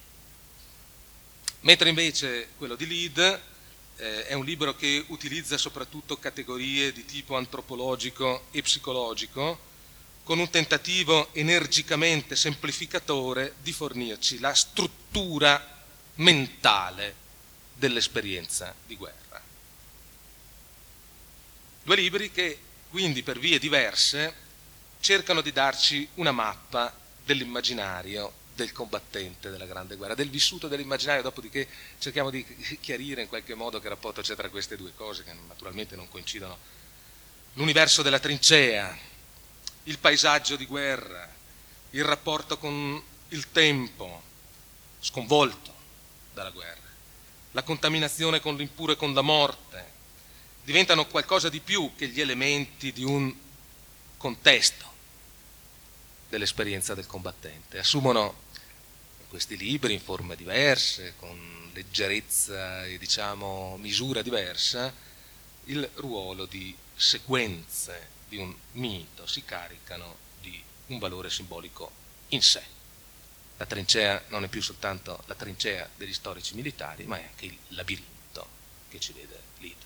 Mentre invece quello di Lied è un libro che utilizza soprattutto categorie di tipo antropologico e psicologico, con un tentativo energicamente semplificatore di fornirci la struttura mentale dell'esperienza di guerra. Due libri che quindi per vie diverse, cercano di darci una mappa dell'immaginario del combattente della Grande Guerra, del vissuto dell'immaginario, dopodiché cerchiamo di chiarire in qualche modo che rapporto c'è tra queste due cose, che naturalmente non coincidono. L'universo della trincea, il paesaggio di guerra, il rapporto con il tempo sconvolto dalla guerra, la contaminazione con l'impuro e con la morte, diventano qualcosa di più che gli elementi di un contesto dell'esperienza del combattente. Assumono in questi libri, in forme diverse, con leggerezza e diciamo misura diversa, il ruolo di sequenze di un mito, si caricano di un valore simbolico in sé. La trincea non è più soltanto la trincea degli storici militari, ma è anche il labirinto che ci vede lì.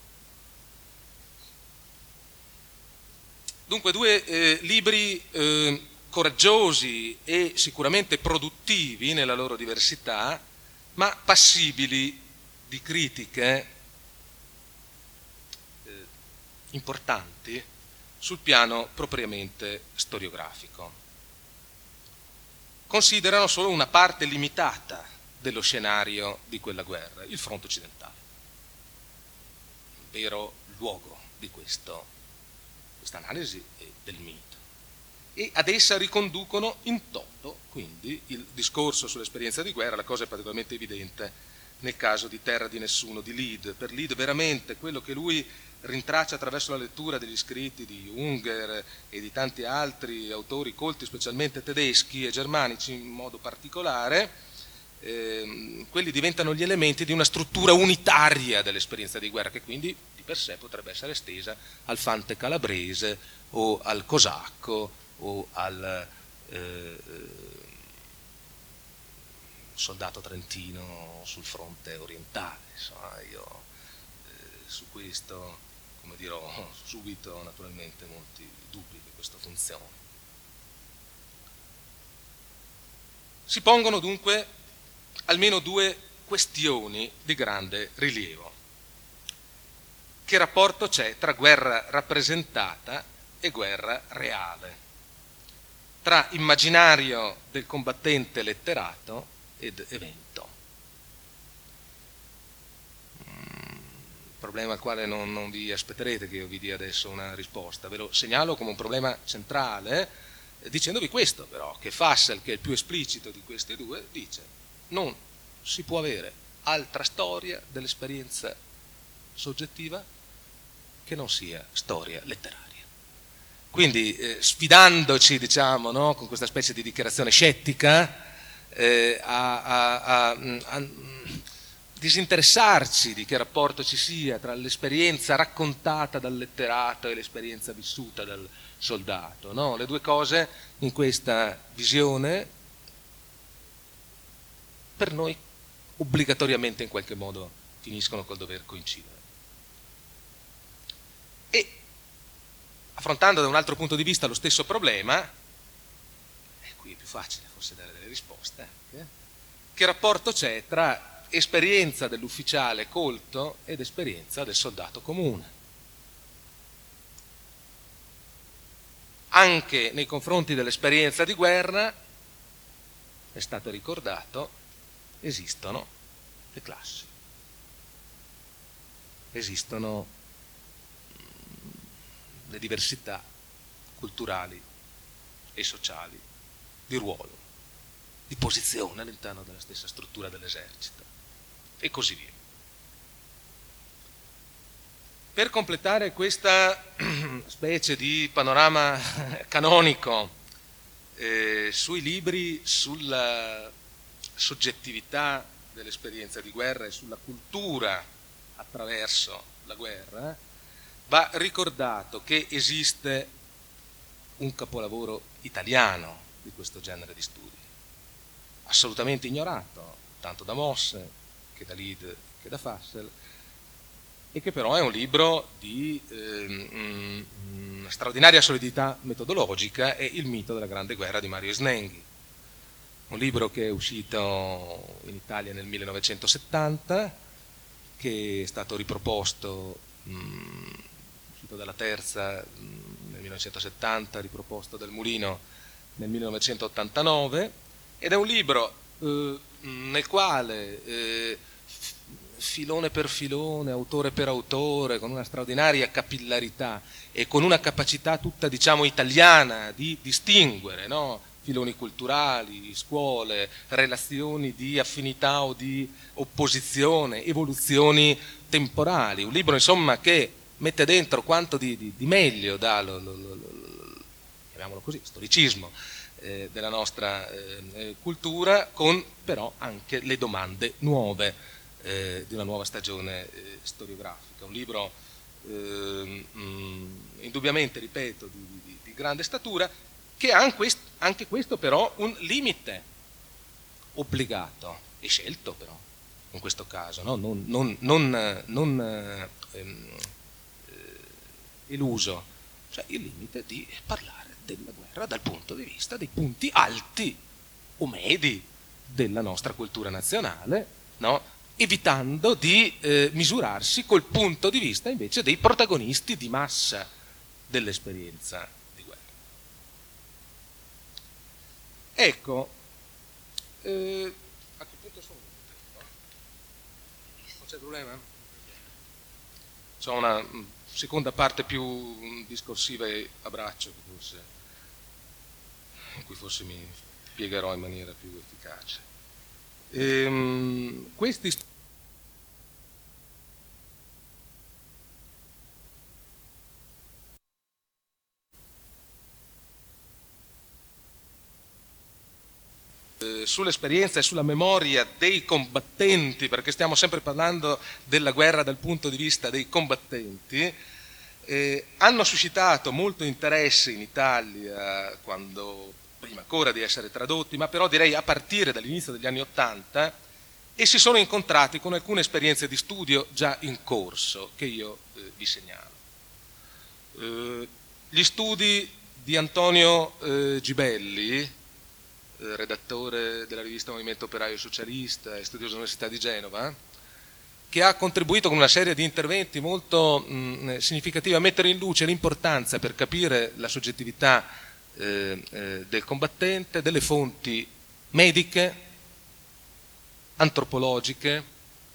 Dunque due libri coraggiosi e sicuramente produttivi nella loro diversità, ma passibili di critiche importanti sul piano propriamente storiografico. Considerano solo una parte limitata dello scenario di quella guerra, il fronte occidentale, il vero luogo di questa analisi del mito. E ad essa riconducono in toto, quindi, il discorso sull'esperienza di guerra. La cosa è particolarmente evidente nel caso di Terra di Nessuno di Lied. Per Lied veramente quello che lui rintraccia attraverso la lettura degli scritti di Unger e di tanti altri autori colti, specialmente tedeschi e germanici in modo particolare, quelli diventano gli elementi di una struttura unitaria dell'esperienza di guerra, che quindi di per sé potrebbe essere estesa al fante calabrese o al cosacco o al soldato trentino sul fronte orientale. Insomma, io su questo, come dirò subito, naturalmente molti dubbi che questo funzioni. Si pongono dunque almeno due questioni di grande rilievo. Che rapporto c'è tra guerra rappresentata e guerra reale? Tra immaginario del combattente letterato ed evento. Problema al quale non vi aspetterete che io vi dia adesso una risposta, ve lo segnalo come un problema centrale, dicendovi questo però, che Fassel, che è il più esplicito di questi due, dice: non si può avere altra storia dell'esperienza soggettiva che non sia storia letteraria. Quindi sfidandoci, diciamo, no, con questa specie di dichiarazione scettica, a disinteressarci di che rapporto ci sia tra l'esperienza raccontata dal letterato e l'esperienza vissuta dal soldato, no? Le due cose in questa visione per noi obbligatoriamente in qualche modo finiscono col dover coincidere. E affrontando da un altro punto di vista lo stesso problema, e qui è più facile forse dare delle risposte, che rapporto c'è tra esperienza dell'ufficiale colto ed esperienza del soldato comune? Anche nei confronti dell'esperienza di guerra, è stato ricordato, esistono le classi, esistono le diversità culturali e sociali di ruolo, di posizione all'interno della stessa struttura dell'esercito e così via. Per completare questa specie di panorama canonico sui libri sulla soggettività dell'esperienza di guerra e sulla cultura attraverso la guerra, va ricordato che esiste un capolavoro italiano di questo genere di studi, assolutamente ignorato tanto da Mosse che da Lied che da Fassel, e che però è un libro di straordinaria solidità metodologica, è Il mito della Grande Guerra di Mario Snenghi, un libro che è uscito in Italia nel 1970, che è stato riproposto uscito dalla Terza nel 1970, riproposto dal Mulino nel 1989, ed è un libro nel quale filone per filone, autore per autore, con una straordinaria capillarità e con una capacità tutta, diciamo, italiana di distinguere, no? Filoni culturali, scuole, relazioni di affinità o di opposizione, evoluzioni temporali. Un libro, insomma, che mette dentro quanto di meglio dà chiamiamolo così, storicismo della nostra cultura, con però anche le domande nuove di una nuova stagione storiografica. Un libro indubbiamente, ripeto, di grande statura, che ha anche questo però un limite obbligato e scelto, però in questo caso, no? non eluso, cioè il limite di parlare della guerra dal punto di vista dei punti alti o medi della nostra cultura nazionale, no? Evitando di misurarsi col punto di vista invece dei protagonisti di massa dell'esperienza di guerra. Ecco, a che punto sono? Non c'è problema? C'è una seconda parte più discorsiva e a braccio, in cui forse mi spiegherò in maniera più efficace. Questi sull'esperienza e sulla memoria dei combattenti, perché stiamo sempre parlando della guerra dal punto di vista dei combattenti, hanno suscitato molto interesse in Italia prima ancora di essere tradotti, ma però direi a partire dall'inizio degli anni '80, e si sono incontrati con alcune esperienze di studio già in corso che io vi segnalo. Gli studi di Antonio Gibelli, redattore della rivista Movimento Operaio Socialista e studioso all'Università di Genova, che ha contribuito con una serie di interventi molto significativi a mettere in luce l'importanza, per capire la soggettività del combattente, delle fonti mediche, antropologiche,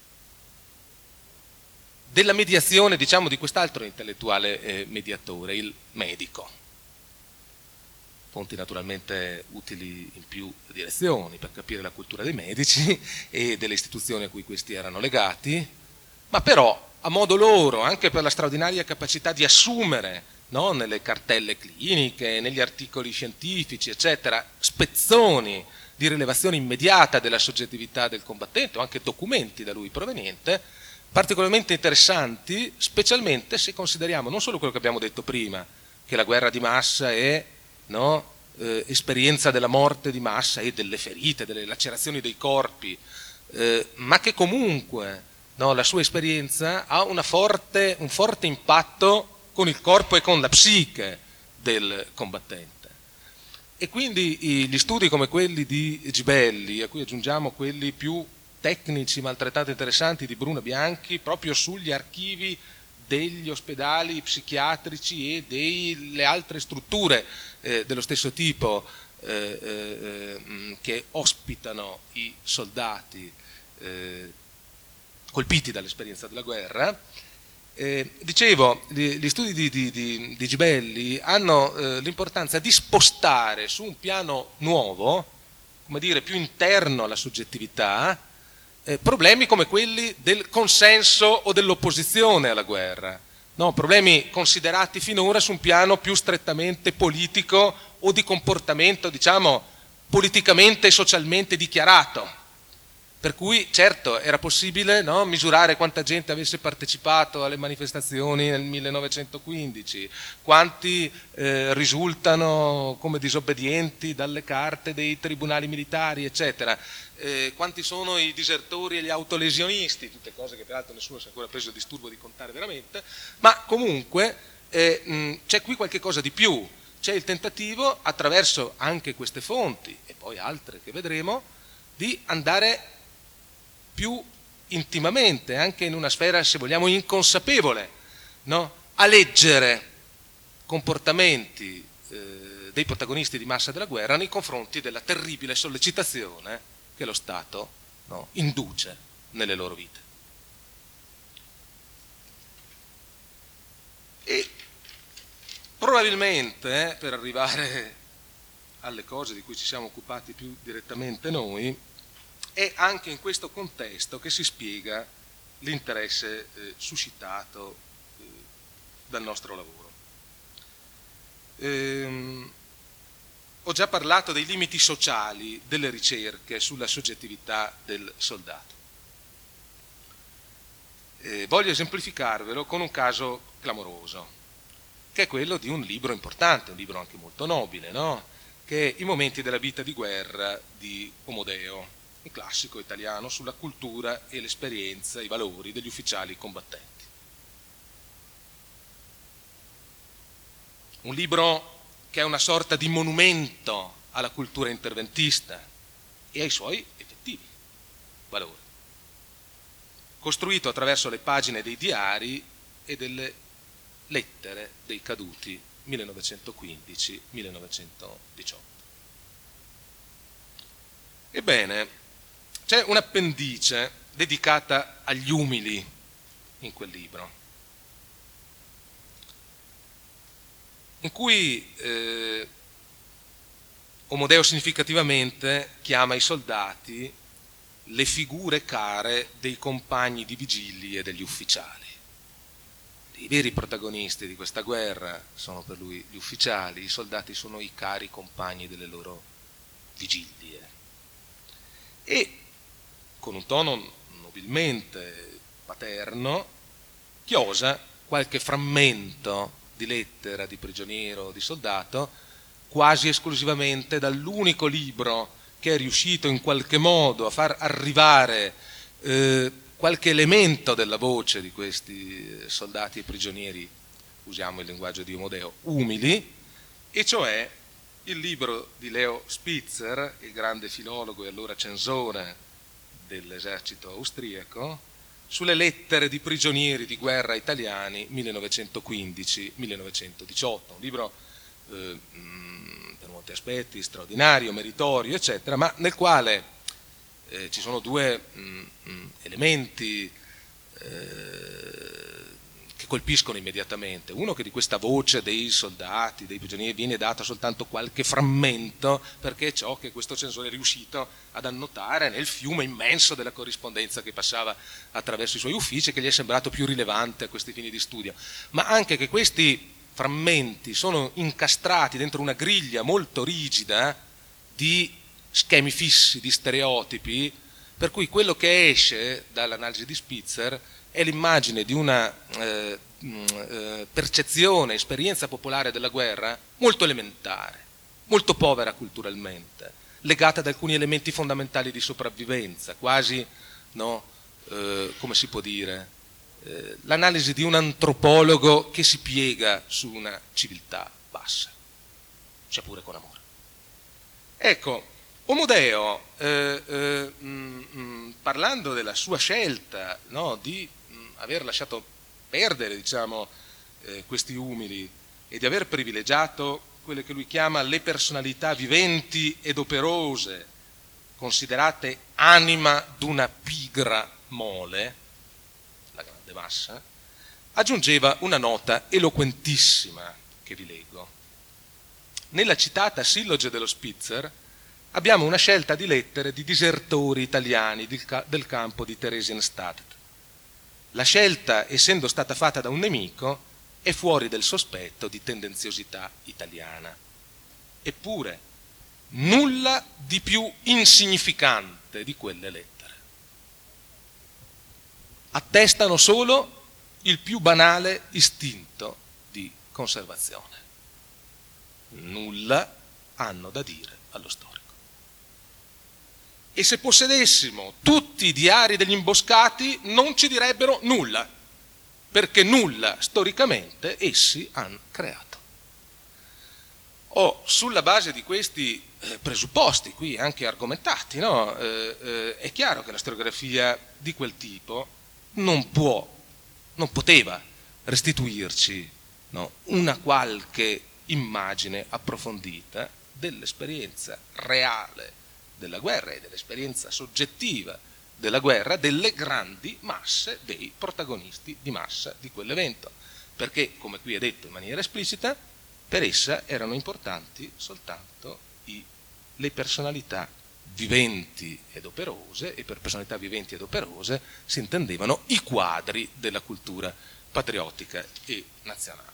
della mediazione, diciamo, di quest'altro intellettuale mediatore, il medico. Fonti naturalmente utili in più direzioni per capire la cultura dei medici e delle istituzioni a cui questi erano legati, ma però a modo loro, anche per la straordinaria capacità di assumere, no, nelle cartelle cliniche, negli articoli scientifici, eccetera, spezzoni di rilevazione immediata della soggettività del combattente, o anche documenti da lui proveniente, particolarmente interessanti, specialmente se consideriamo non solo quello che abbiamo detto prima, che la guerra di massa è, no, esperienza della morte di massa e delle ferite, delle lacerazioni dei corpi, ma che comunque, no, la sua esperienza ha un forte impatto con il corpo e con la psiche del combattente. E quindi gli studi come quelli di Gibelli, a cui aggiungiamo quelli più tecnici ma altrettanto interessanti di Bruno Bianchi, proprio sugli archivi degli ospedali psichiatrici e delle altre strutture dello stesso tipo che ospitano i soldati colpiti dall'esperienza della guerra. Dicevo, gli studi di Gibelli hanno l'importanza di spostare su un piano nuovo, come dire, più interno alla soggettività, problemi come quelli del consenso o dell'opposizione alla guerra, no? Problemi considerati finora su un piano più strettamente politico o di comportamento, diciamo, politicamente e socialmente dichiarato. Per cui certo era possibile, no, misurare quanta gente avesse partecipato alle manifestazioni nel 1915, quanti risultano come disobbedienti dalle carte dei tribunali militari, eccetera, quanti sono i disertori e gli autolesionisti, tutte cose che peraltro nessuno si è ancora preso il disturbo di contare veramente, ma comunque c'è qui qualche cosa di più, c'è il tentativo, attraverso anche queste fonti e poi altre che vedremo, di andare più intimamente, anche in una sfera, se vogliamo, inconsapevole, no? a leggere comportamenti dei protagonisti di massa della guerra nei confronti della terribile sollecitazione che lo Stato, no, induce nelle loro vite. E probabilmente, per arrivare alle cose di cui ci siamo occupati più direttamente noi, è anche in questo contesto che si spiega l'interesse suscitato dal nostro lavoro. Ho già parlato dei limiti sociali delle ricerche sulla soggettività del soldato. Voglio esemplificarvelo con un caso clamoroso, che è quello di un libro importante, un libro anche molto nobile, no? Che è I momenti della vita di guerra di Omodeo, un classico italiano sulla cultura e l'esperienza, i valori degli ufficiali combattenti. Un libro che è una sorta di monumento alla cultura interventista e ai suoi effettivi valori, costruito attraverso le pagine dei diari e delle lettere dei caduti 1915-1918. Ebbene, c'è un'appendice dedicata agli umili in quel libro, in cui Omodeo significativamente chiama i soldati le figure care dei compagni di vigilie degli ufficiali. I veri protagonisti di questa guerra sono per lui gli ufficiali, i soldati sono i cari compagni delle loro vigilie. E con un tono nobilmente paterno chiosa qualche frammento di lettera di prigioniero o di soldato, quasi esclusivamente dall'unico libro che è riuscito in qualche modo a far arrivare qualche elemento della voce di questi soldati e prigionieri, usiamo il linguaggio di Omodeo, umili, e cioè il libro di Leo Spitzer, il grande filologo e allora censore dell'esercito austriaco, sulle lettere di prigionieri di guerra italiani 1915-1918, un libro per molti aspetti straordinario, meritorio, eccetera, ma nel quale ci sono due elementi che colpiscono immediatamente. Uno, che di questa voce dei soldati, dei prigionieri, viene dato soltanto qualche frammento, perché è ciò che questo censore è riuscito ad annotare nel fiume immenso della corrispondenza che passava attraverso i suoi uffici, che gli è sembrato più rilevante a questi fini di studio, ma anche che questi frammenti sono incastrati dentro una griglia molto rigida di schemi fissi, di stereotipi, per cui quello che esce dall'analisi di Spitzer è l'immagine di una percezione, esperienza popolare della guerra molto elementare, molto povera culturalmente, legata ad alcuni elementi fondamentali di sopravvivenza, quasi, no, come si può dire, l'analisi di un antropologo che si piega su una civiltà bassa, sia pure con amore. Ecco, Omodeo, parlando della sua scelta, no, di aver lasciato perdere, diciamo, questi umili e di aver privilegiato quelle che lui chiama le personalità viventi ed operose, considerate anima d'una pigra mole, la grande massa, aggiungeva una nota eloquentissima che vi leggo. Nella citata silloge dello Spitzer abbiamo una scelta di lettere di disertori italiani del campo di Theresienstadt. La scelta, essendo stata fatta da un nemico, è fuori del sospetto di tendenziosità italiana. Eppure, nulla di più insignificante di quelle lettere. Attestano solo il più banale istinto di conservazione. Nulla hanno da dire allo storico. E se possedessimo tutti i diari degli imboscati non ci direbbero nulla, perché nulla storicamente essi hanno creato. Sulla base di questi presupposti qui anche argomentati, no? È chiaro che la storiografia di quel tipo non poteva restituirci, no, una qualche immagine approfondita dell'esperienza reale della guerra e dell'esperienza soggettiva della guerra delle grandi masse dei protagonisti di massa di quell'evento, perché, come qui è detto in maniera esplicita, per essa erano importanti soltanto le personalità viventi ed operose, e per personalità viventi ed operose si intendevano i quadri della cultura patriottica e nazionale.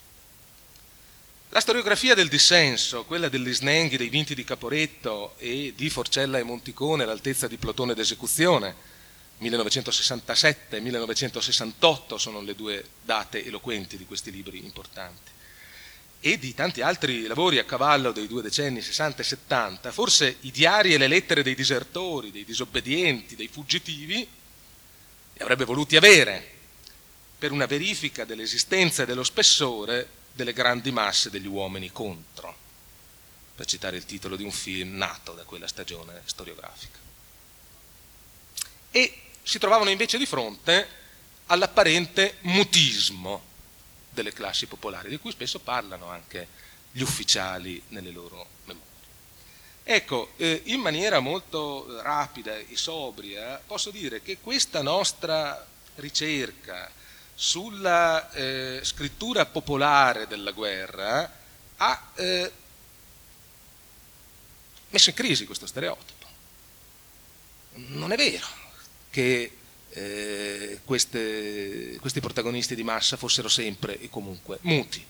La storiografia del dissenso, quella degli snenghi, dei vinti di Caporetto e di Forcella e Monticone all'altezza di plotone d'esecuzione, 1967 e 1968 sono le due date eloquenti di questi libri importanti, e di tanti altri lavori a cavallo dei due decenni 60 e 70, forse i diari e le lettere dei disertori, dei disobbedienti, dei fuggitivi, li avrebbe voluti avere per una verifica dell'esistenza e dello spessore delle grandi masse degli uomini contro, per citare il titolo di un film nato da quella stagione storiografica. E si trovavano invece di fronte all'apparente mutismo delle classi popolari, di cui spesso parlano anche gli ufficiali nelle loro memorie. Ecco, in maniera molto rapida e sobria posso dire che questa nostra ricerca sulla scrittura popolare della guerra ha messo in crisi questo stereotipo. Non è vero che questi protagonisti di massa fossero sempre e comunque muti.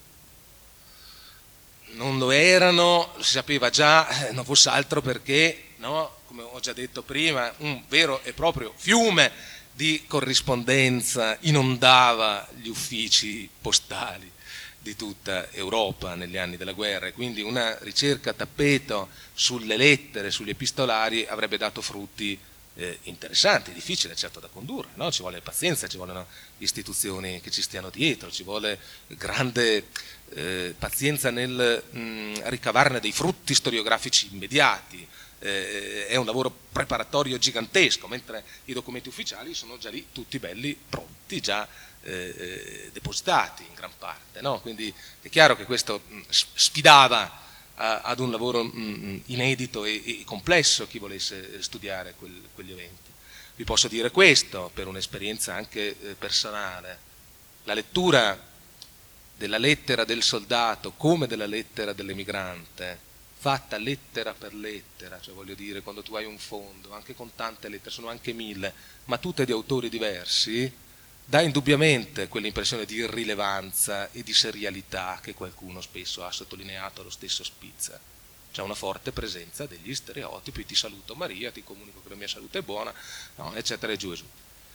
Non lo erano, lo si sapeva già, non fosse altro perché, no, come ho già detto prima, un vero e proprio fiume di corrispondenza inondava gli uffici postali di tutta Europa negli anni della guerra, e quindi una ricerca a tappeto sulle lettere, sugli epistolari avrebbe dato frutti interessanti, difficile certo da condurre, no? Ci vuole pazienza, ci vogliono istituzioni che ci stiano dietro, ci vuole grande pazienza nel ricavarne dei frutti storiografici immediati. È un lavoro preparatorio gigantesco, mentre i documenti ufficiali sono già lì tutti belli pronti, già depositati in gran parte, no? Quindi è chiaro che questo sfidava ad un lavoro inedito e complesso chi volesse studiare quegli eventi. Vi posso dire questo per un'esperienza anche personale: la lettura della lettera del soldato come della lettera dell'emigrante, fatta lettera per lettera, cioè voglio dire, quando tu hai un fondo, anche con tante lettere, sono anche 1000, ma tutte di autori diversi, dà indubbiamente quell'impressione di irrilevanza e di serialità che qualcuno spesso ha sottolineato allo stesso Spitzer. C'è una forte presenza degli stereotipi: ti saluto Maria, ti comunico che la mia salute è buona, no, eccetera, e giù e giù.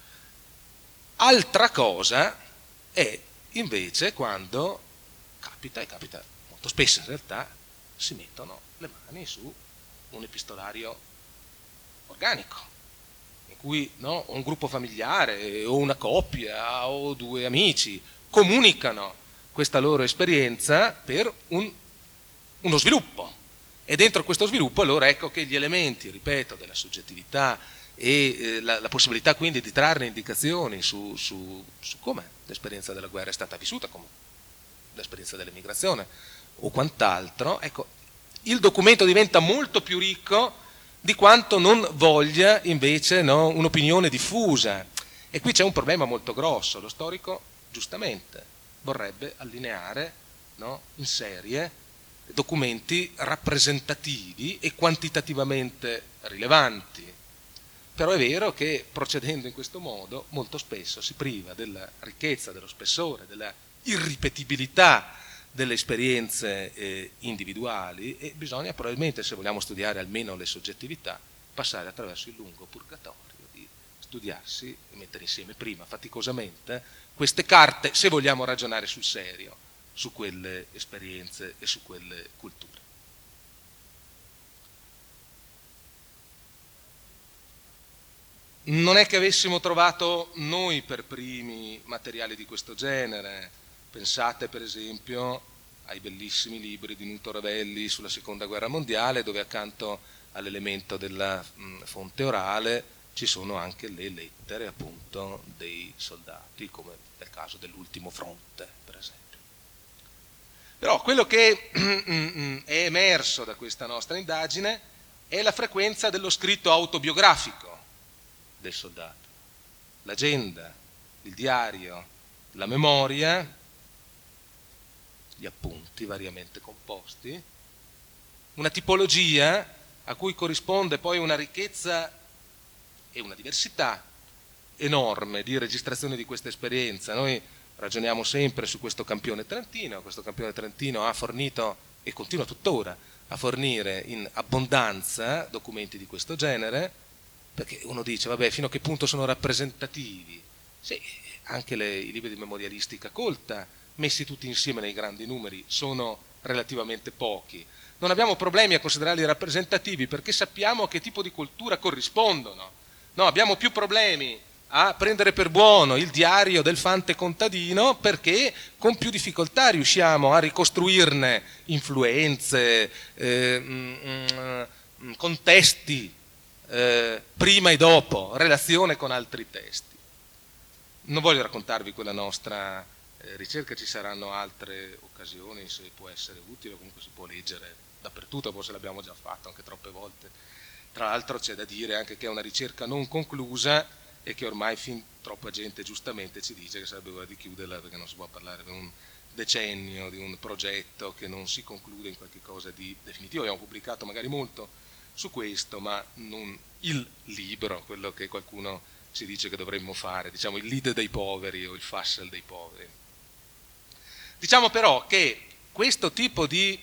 Altra cosa è invece quando capita, e capita molto spesso in realtà, si mettono le mani su un epistolario organico, in cui, no, un gruppo familiare o una coppia o due amici comunicano questa loro esperienza per uno sviluppo, e dentro questo sviluppo allora ecco che gli elementi, ripeto, della soggettività e la possibilità quindi di trarre indicazioni su come l'esperienza della guerra è stata vissuta, come l'esperienza dell'emigrazione o quant'altro, ecco, il documento diventa molto più ricco di quanto non voglia invece, no, un'opinione diffusa. E qui c'è un problema molto grosso: lo storico giustamente vorrebbe allineare, no, in serie documenti rappresentativi e quantitativamente rilevanti. Però è vero che procedendo in questo modo molto spesso si priva della ricchezza, dello spessore, della irripetibilità delle esperienze individuali, e bisogna probabilmente, se vogliamo studiare almeno le soggettività, passare attraverso il lungo purgatorio di studiarsi e mettere insieme prima faticosamente queste carte, se vogliamo ragionare sul serio su quelle esperienze e su quelle culture. Non è che avessimo trovato noi per primi materiali di questo genere. Pensate per esempio ai bellissimi libri di Nuto Ravelli sulla Seconda Guerra Mondiale, dove accanto all'elemento della fonte orale ci sono anche le lettere appunto dei soldati, come nel caso dell'ultimo fronte, per esempio. Però quello che è emerso da questa nostra indagine è la frequenza dello scritto autobiografico del soldato. L'agenda, il diario, la memoria, gli appunti variamente composti, una tipologia a cui corrisponde poi una ricchezza e una diversità enorme di registrazioni di questa esperienza. Noi ragioniamo sempre su questo campione trentino ha fornito e continua tuttora a fornire in abbondanza documenti di questo genere, perché uno dice, vabbè, fino a che punto sono rappresentativi? Sì, anche i libri di memorialistica colta, messi tutti insieme nei grandi numeri, sono relativamente pochi. Non abbiamo problemi a considerarli rappresentativi perché sappiamo a che tipo di cultura corrispondono. No, abbiamo più problemi a prendere per buono il diario del fante contadino perché con più difficoltà riusciamo a ricostruirne influenze, contesti, prima e dopo, relazione con altri testi. Non voglio raccontarvi quella nostra ricerca, ci saranno altre occasioni se può essere utile, comunque si può leggere dappertutto, forse l'abbiamo già fatto anche troppe volte. Tra l'altro c'è da dire anche che è una ricerca non conclusa e che ormai fin troppa gente giustamente ci dice che sarebbe ora di chiuderla perché non si può parlare per un decennio di un progetto che non si conclude in qualche cosa di definitivo. Abbiamo pubblicato magari molto su questo, ma non il libro, quello che qualcuno ci dice che dovremmo fare, diciamo il lead dei poveri o il Fassel dei poveri. Diciamo però che questo tipo di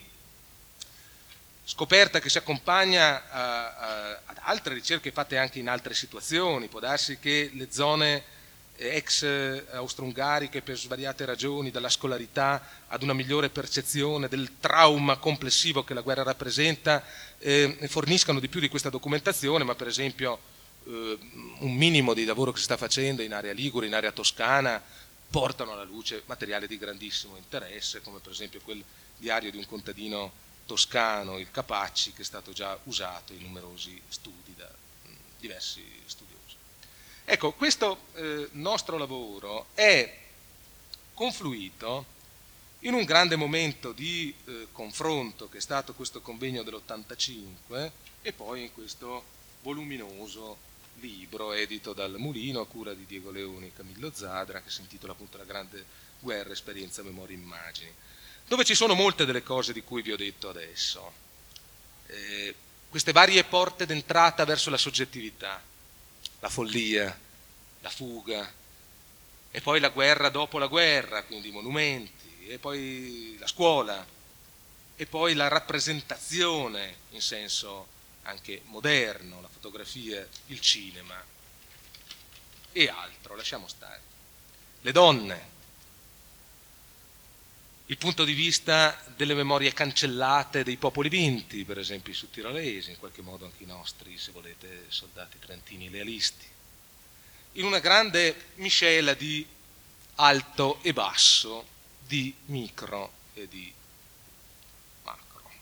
scoperta che si accompagna ad altre ricerche fatte anche in altre situazioni, può darsi che le zone ex austro-ungariche per svariate ragioni, dalla scolarità ad una migliore percezione del trauma complessivo che la guerra rappresenta, forniscano di più di questa documentazione, ma per esempio un minimo di lavoro che si sta facendo in area ligure, in area toscana, portano alla luce materiale di grandissimo interesse, come per esempio quel diario di un contadino toscano, il Capacci, che è stato già usato in numerosi studi da diversi studiosi. Ecco, questo nostro lavoro è confluito in un grande momento di confronto che è stato questo convegno dell'85 e poi in questo voluminoso libro edito dal Mulino a cura di Diego Leoni e Camillo Zadra, che si intitola appunto La grande guerra, esperienza, memoria, immagini, dove ci sono molte delle cose di cui vi ho detto adesso. Queste varie porte d'entrata verso la soggettività, la follia, la fuga, e poi la guerra dopo la guerra, quindi i monumenti, e poi la scuola, e poi la rappresentazione in senso anche moderno, la fotografia, il cinema e altro, lasciamo stare. Le donne, il punto di vista delle memorie cancellate dei popoli vinti, per esempio i sudtirolesi, in qualche modo anche i nostri, se volete, soldati trentini lealisti, in una grande miscela di alto e basso, di micro e di macro.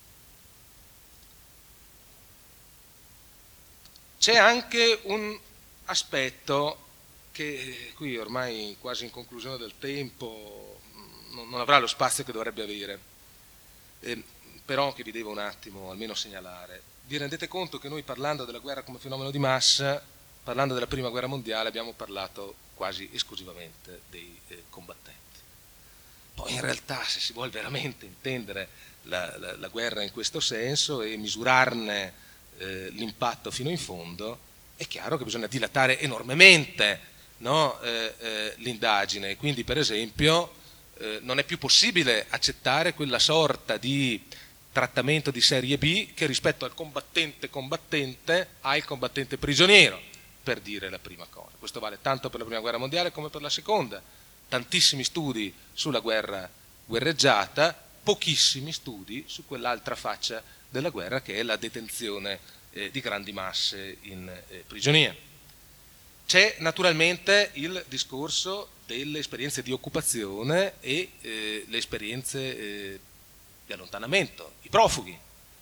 C'è anche un aspetto che qui ormai quasi in conclusione del tempo non avrà lo spazio che dovrebbe avere, però che vi devo un attimo almeno segnalare. Vi rendete conto che noi, parlando della guerra come fenomeno di massa, parlando della prima guerra mondiale, abbiamo parlato quasi esclusivamente dei combattenti. Poi in realtà, se si vuole veramente intendere la guerra in questo senso e misurarne l'impatto fino in fondo, è chiaro che bisogna dilatare enormemente, no, l'indagine. Quindi, per esempio, non è più possibile accettare quella sorta di trattamento di serie B che rispetto al combattente ha il combattente prigioniero, per dire la prima cosa. Questo vale tanto per la prima guerra mondiale come per la seconda. Tantissimi studi sulla guerra guerreggiata, pochissimi studi su quell'altra faccia della guerra che è la detenzione di grandi masse in prigionia. C'è naturalmente il discorso delle esperienze di occupazione e le esperienze di allontanamento, i profughi.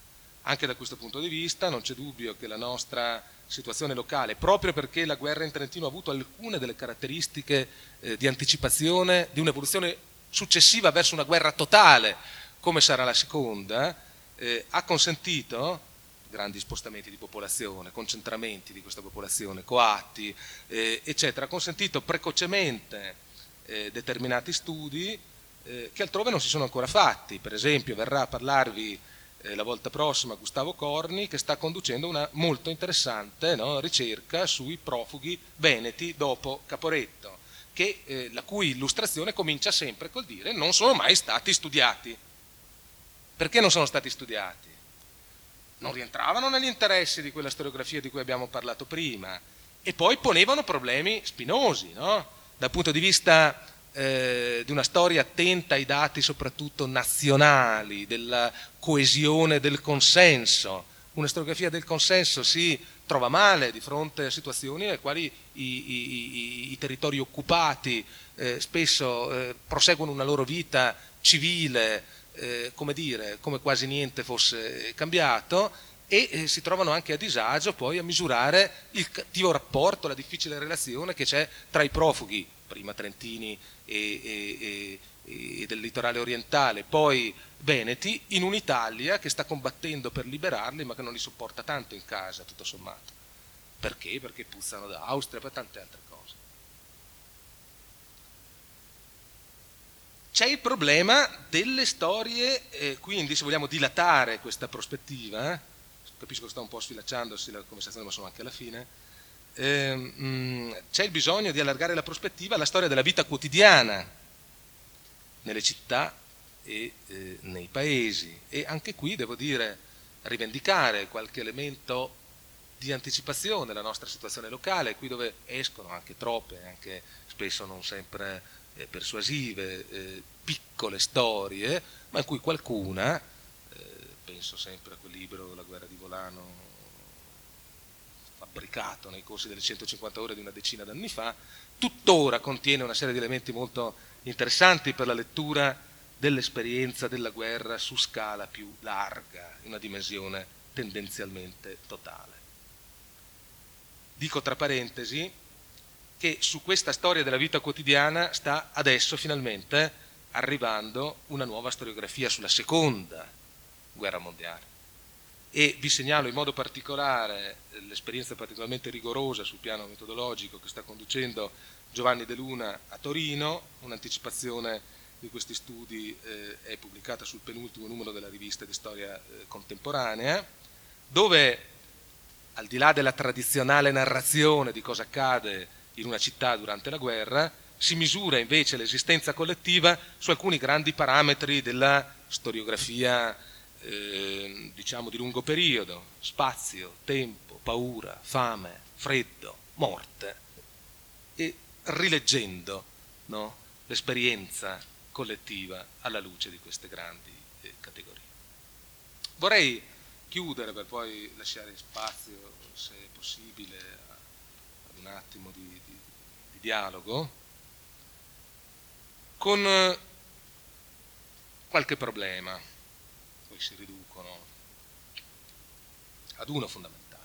Anche da questo punto di vista non c'è dubbio che la nostra situazione locale, proprio perché la guerra in Trentino ha avuto alcune delle caratteristiche di anticipazione di un'evoluzione successiva verso una guerra totale, come sarà la seconda, ha consentito grandi spostamenti di popolazione, concentramenti di questa popolazione, coatti, eccetera, ha consentito precocemente determinati studi che altrove non si sono ancora fatti. Per esempio verrà a parlarvi la volta prossima Gustavo Corni, che sta conducendo una molto interessante, no, ricerca sui profughi veneti dopo Caporetto, la cui illustrazione comincia sempre col dire non sono mai stati studiati. Perché non sono stati studiati? Non rientravano negli interessi di quella storiografia di cui abbiamo parlato prima, e poi ponevano problemi spinosi, no? Dal punto di vista di una storia attenta ai dati soprattutto nazionali, della coesione del consenso. Una storiografia del consenso si trova male di fronte a situazioni nelle quali i territori occupati spesso proseguono una loro vita civile, come quasi niente fosse cambiato, e si trovano anche a disagio poi a misurare il cattivo rapporto, la difficile relazione che c'è tra i profughi, prima trentini e del litorale orientale, poi veneti, in un'Italia che sta combattendo per liberarli ma che non li sopporta tanto in casa, tutto sommato. Perché? Perché puzzano da Austria, per tante altre cose. C'è il problema delle storie, quindi se vogliamo dilatare questa prospettiva, capisco che sto un po' sfilacciandosi la conversazione ma sono anche alla fine, c'è il bisogno di allargare la prospettiva alla storia della vita quotidiana nelle città e nei paesi, e anche qui devo dire rivendicare qualche elemento di anticipazione della nostra situazione locale, qui dove escono anche troppe, anche spesso non sempre persuasive, piccole storie, ma in cui qualcuna, penso sempre a quel libro La guerra di Volano, fabbricato nei corsi delle 150 ore di una decina d'anni fa, tuttora contiene una serie di elementi molto interessanti per la lettura dell'esperienza della guerra su scala più larga, in una dimensione tendenzialmente totale. Dico tra parentesi che su questa storia della vita quotidiana sta adesso finalmente arrivando una nuova storiografia sulla seconda guerra mondiale. E vi segnalo in modo particolare l'esperienza particolarmente rigorosa sul piano metodologico che sta conducendo Giovanni De Luna a Torino. Un'anticipazione di questi studi è pubblicata sul penultimo numero della rivista di storia contemporanea, dove al di là della tradizionale narrazione di cosa accade in una città durante la guerra, si misura invece l'esistenza collettiva su alcuni grandi parametri della storiografia diciamo di lungo periodo: spazio, tempo, paura, fame, freddo, morte, e rileggendo, no, l'esperienza collettiva alla luce di queste grandi categorie. Vorrei chiudere per poi lasciare spazio, se è possibile, ad un attimo di dialogo con qualche problema. Poi si riducono ad uno fondamentale.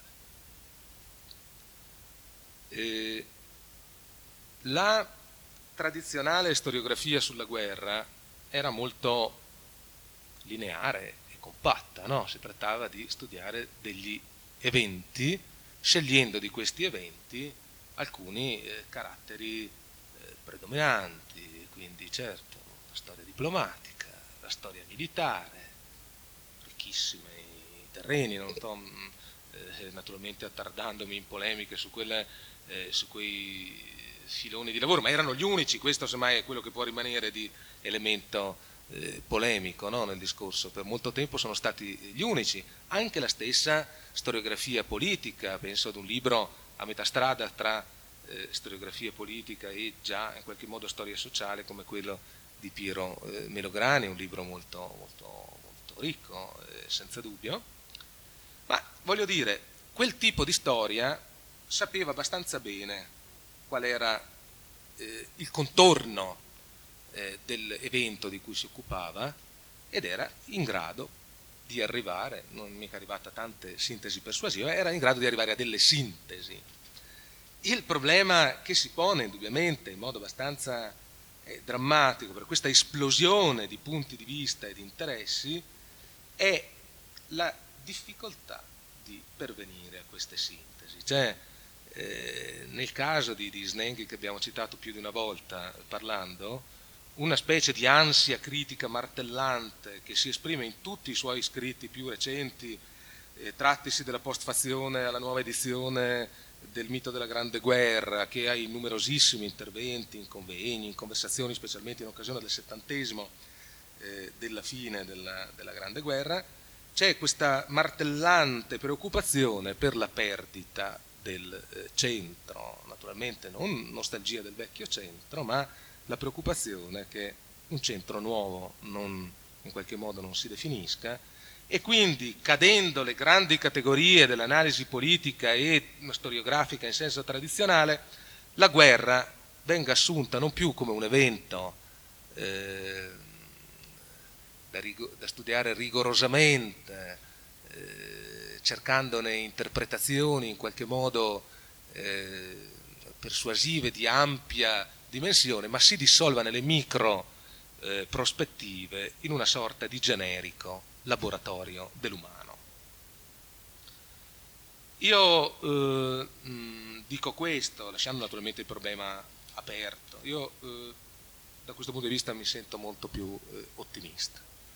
La tradizionale storiografia sulla guerra era molto lineare e compatta, no? Si trattava di studiare degli eventi, scegliendo di questi eventi alcuni caratteri predominanti, quindi certo la storia diplomatica, la storia militare, ricchissimi terreni, non sto naturalmente attardandomi in polemiche su quei filoni di lavoro, ma erano gli unici. Questo semmai è quello che può rimanere di elemento polemico, no, nel discorso. Per molto tempo sono stati gli unici. Anche la stessa storiografia politica, penso ad un libro a metà strada tra storiografia politica e già in qualche modo storia sociale come quello di Piero Melograni, un libro molto, molto, molto ricco, senza dubbio. Ma voglio dire, quel tipo di storia sapeva abbastanza bene qual era il contorno dell'evento di cui si occupava, ed era in grado di arrivare, non è mica arrivata a tante sintesi persuasive, era in grado di arrivare a delle sintesi. Il problema che si pone indubbiamente in modo abbastanza drammatico per questa esplosione di punti di vista e di interessi è la difficoltà di pervenire a queste sintesi. Cioè, nel caso di Snenghi, che abbiamo citato più di una volta parlando, una specie di ansia critica martellante che si esprime in tutti i suoi scritti più recenti, trattisi della postfazione alla nuova edizione del mito della Grande Guerra, che ha in numerosissimi interventi, in convegni, in conversazioni, specialmente in occasione del 70° della fine della Grande Guerra, c'è questa martellante preoccupazione per la perdita del centro, naturalmente non nostalgia del vecchio centro, ma la preoccupazione che un centro nuovo in qualche modo non si definisca, e quindi, cadendo le grandi categorie dell'analisi politica e storiografica in senso tradizionale, la guerra venga assunta non più come un evento da studiare rigorosamente, cercandone interpretazioni in qualche modo persuasive di ampia dimensione, ma si dissolva nelle micro prospettive in una sorta di generico laboratorio dell'umano. Io dico questo, lasciando naturalmente il problema aperto. Io da questo punto di vista mi sento molto più ottimista.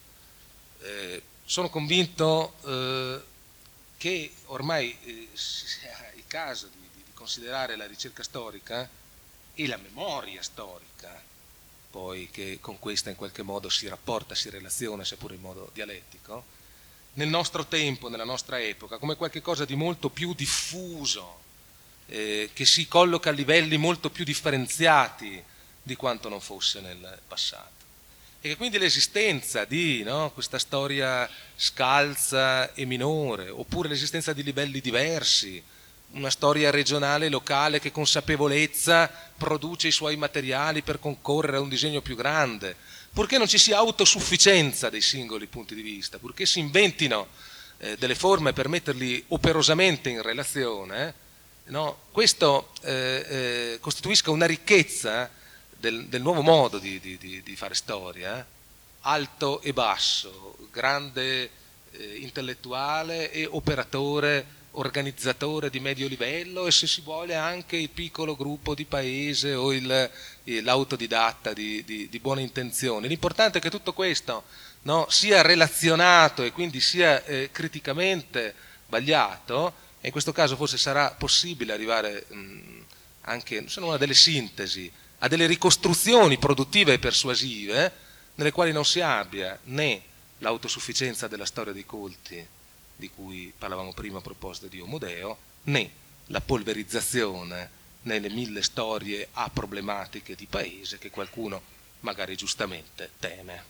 Sono convinto che ormai sia il caso di considerare la ricerca storica e la memoria storica, poi che con questa in qualche modo si rapporta, si relaziona, seppure in modo dialettico, nel nostro tempo, nella nostra epoca, come qualcosa di molto più diffuso, che si colloca a livelli molto più differenziati di quanto non fosse nel passato. E che quindi l'esistenza di questa storia scalza e minore, oppure l'esistenza di livelli diversi, una storia regionale, locale, che consapevolezza produce i suoi materiali per concorrere a un disegno più grande, purché non ci sia autosufficienza dei singoli punti di vista, purché si inventino delle forme per metterli operosamente in relazione, questo costituisca una ricchezza del nuovo modo di fare storia, alto e basso, grande intellettuale e operatore, organizzatore di medio livello, e se si vuole anche il piccolo gruppo di paese o l'autodidatta di buone intenzioni. L'importante è che tutto questo sia relazionato e quindi sia criticamente vagliato, e in questo caso forse sarà possibile arrivare anche, se non a delle sintesi, a delle ricostruzioni produttive e persuasive, nelle quali non si abbia né l'autosufficienza della storia dei colti, di cui parlavamo prima a proposito di Homo Deo, né la polverizzazione nelle 1000 storie a problematiche di paese che qualcuno magari giustamente teme.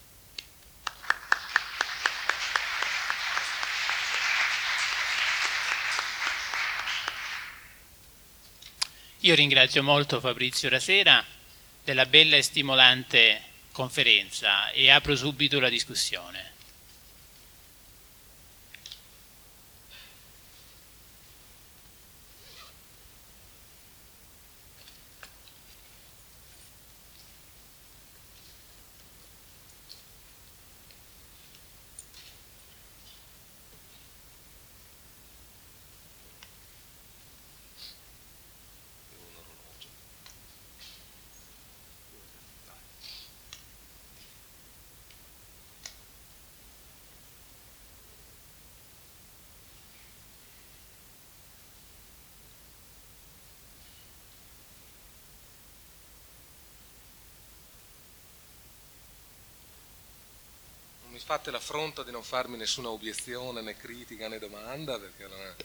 Io ringrazio molto Fabrizio Rasera della bella e stimolante conferenza e apro subito la discussione. Mi fate l'affronto di non farmi nessuna obiezione, né critica, né domanda, perché non è...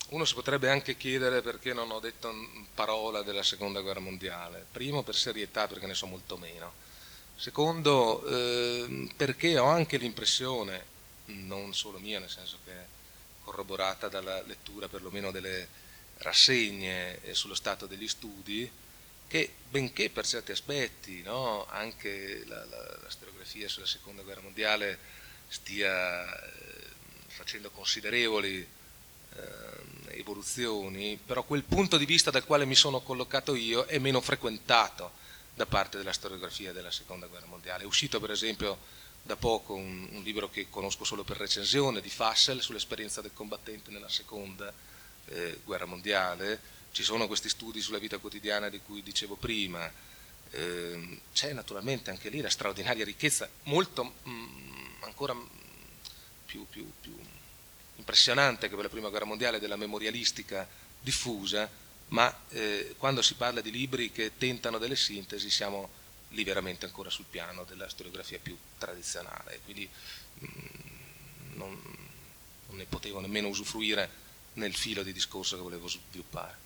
Uno si potrebbe anche chiedere perché non ho detto parola della seconda guerra mondiale. Primo, per serietà, perché ne so molto meno. Secondo, perché ho anche l'impressione, non solo mia, nel senso che è corroborata dalla lettura perlomeno delle rassegne sullo stato degli studi, che benché per certi aspetti, no, anche la storiografia sulla seconda guerra mondiale stia facendo considerevoli evoluzioni, però quel punto di vista dal quale mi sono collocato io è meno frequentato da parte della storiografia della seconda guerra mondiale. È uscito per esempio da poco un libro che conosco solo per recensione di Fassel sull'esperienza del combattente nella seconda guerra mondiale. Ci sono questi studi sulla vita quotidiana di cui dicevo prima, c'è naturalmente anche lì la straordinaria ricchezza, molto ancora più impressionante che per la prima guerra mondiale, della memorialistica diffusa, ma quando si parla di libri che tentano delle sintesi siamo lì veramente ancora sul piano della storiografia più tradizionale, quindi non ne potevo nemmeno usufruire nel filo di discorso che volevo sviluppare.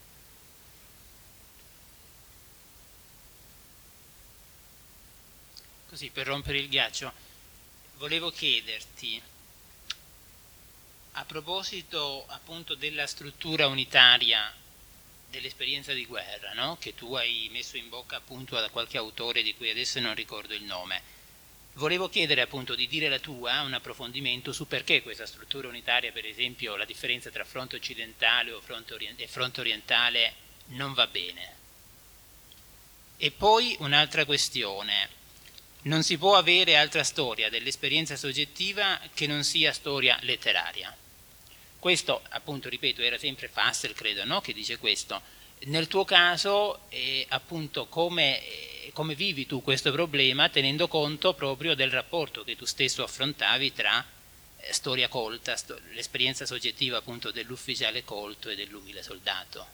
Così, per rompere il ghiaccio, volevo chiederti, a proposito appunto della struttura unitaria dell'esperienza di guerra, no? Che tu hai messo in bocca appunto da qualche autore di cui adesso non ricordo il nome, volevo chiedere appunto di dire la tua, un approfondimento su perché questa struttura unitaria, per esempio la differenza tra fronte occidentale e fronte orientale non va bene. E poi un'altra questione: non si può avere altra storia dell'esperienza soggettiva che non sia storia letteraria. Questo, appunto, ripeto, era sempre Fassel, credo, no? Che dice questo. Nel tuo caso, appunto, come vivi tu questo problema, tenendo conto proprio del rapporto che tu stesso affrontavi tra storia colta, l'esperienza soggettiva appunto dell'ufficiale colto e dell'umile soldato?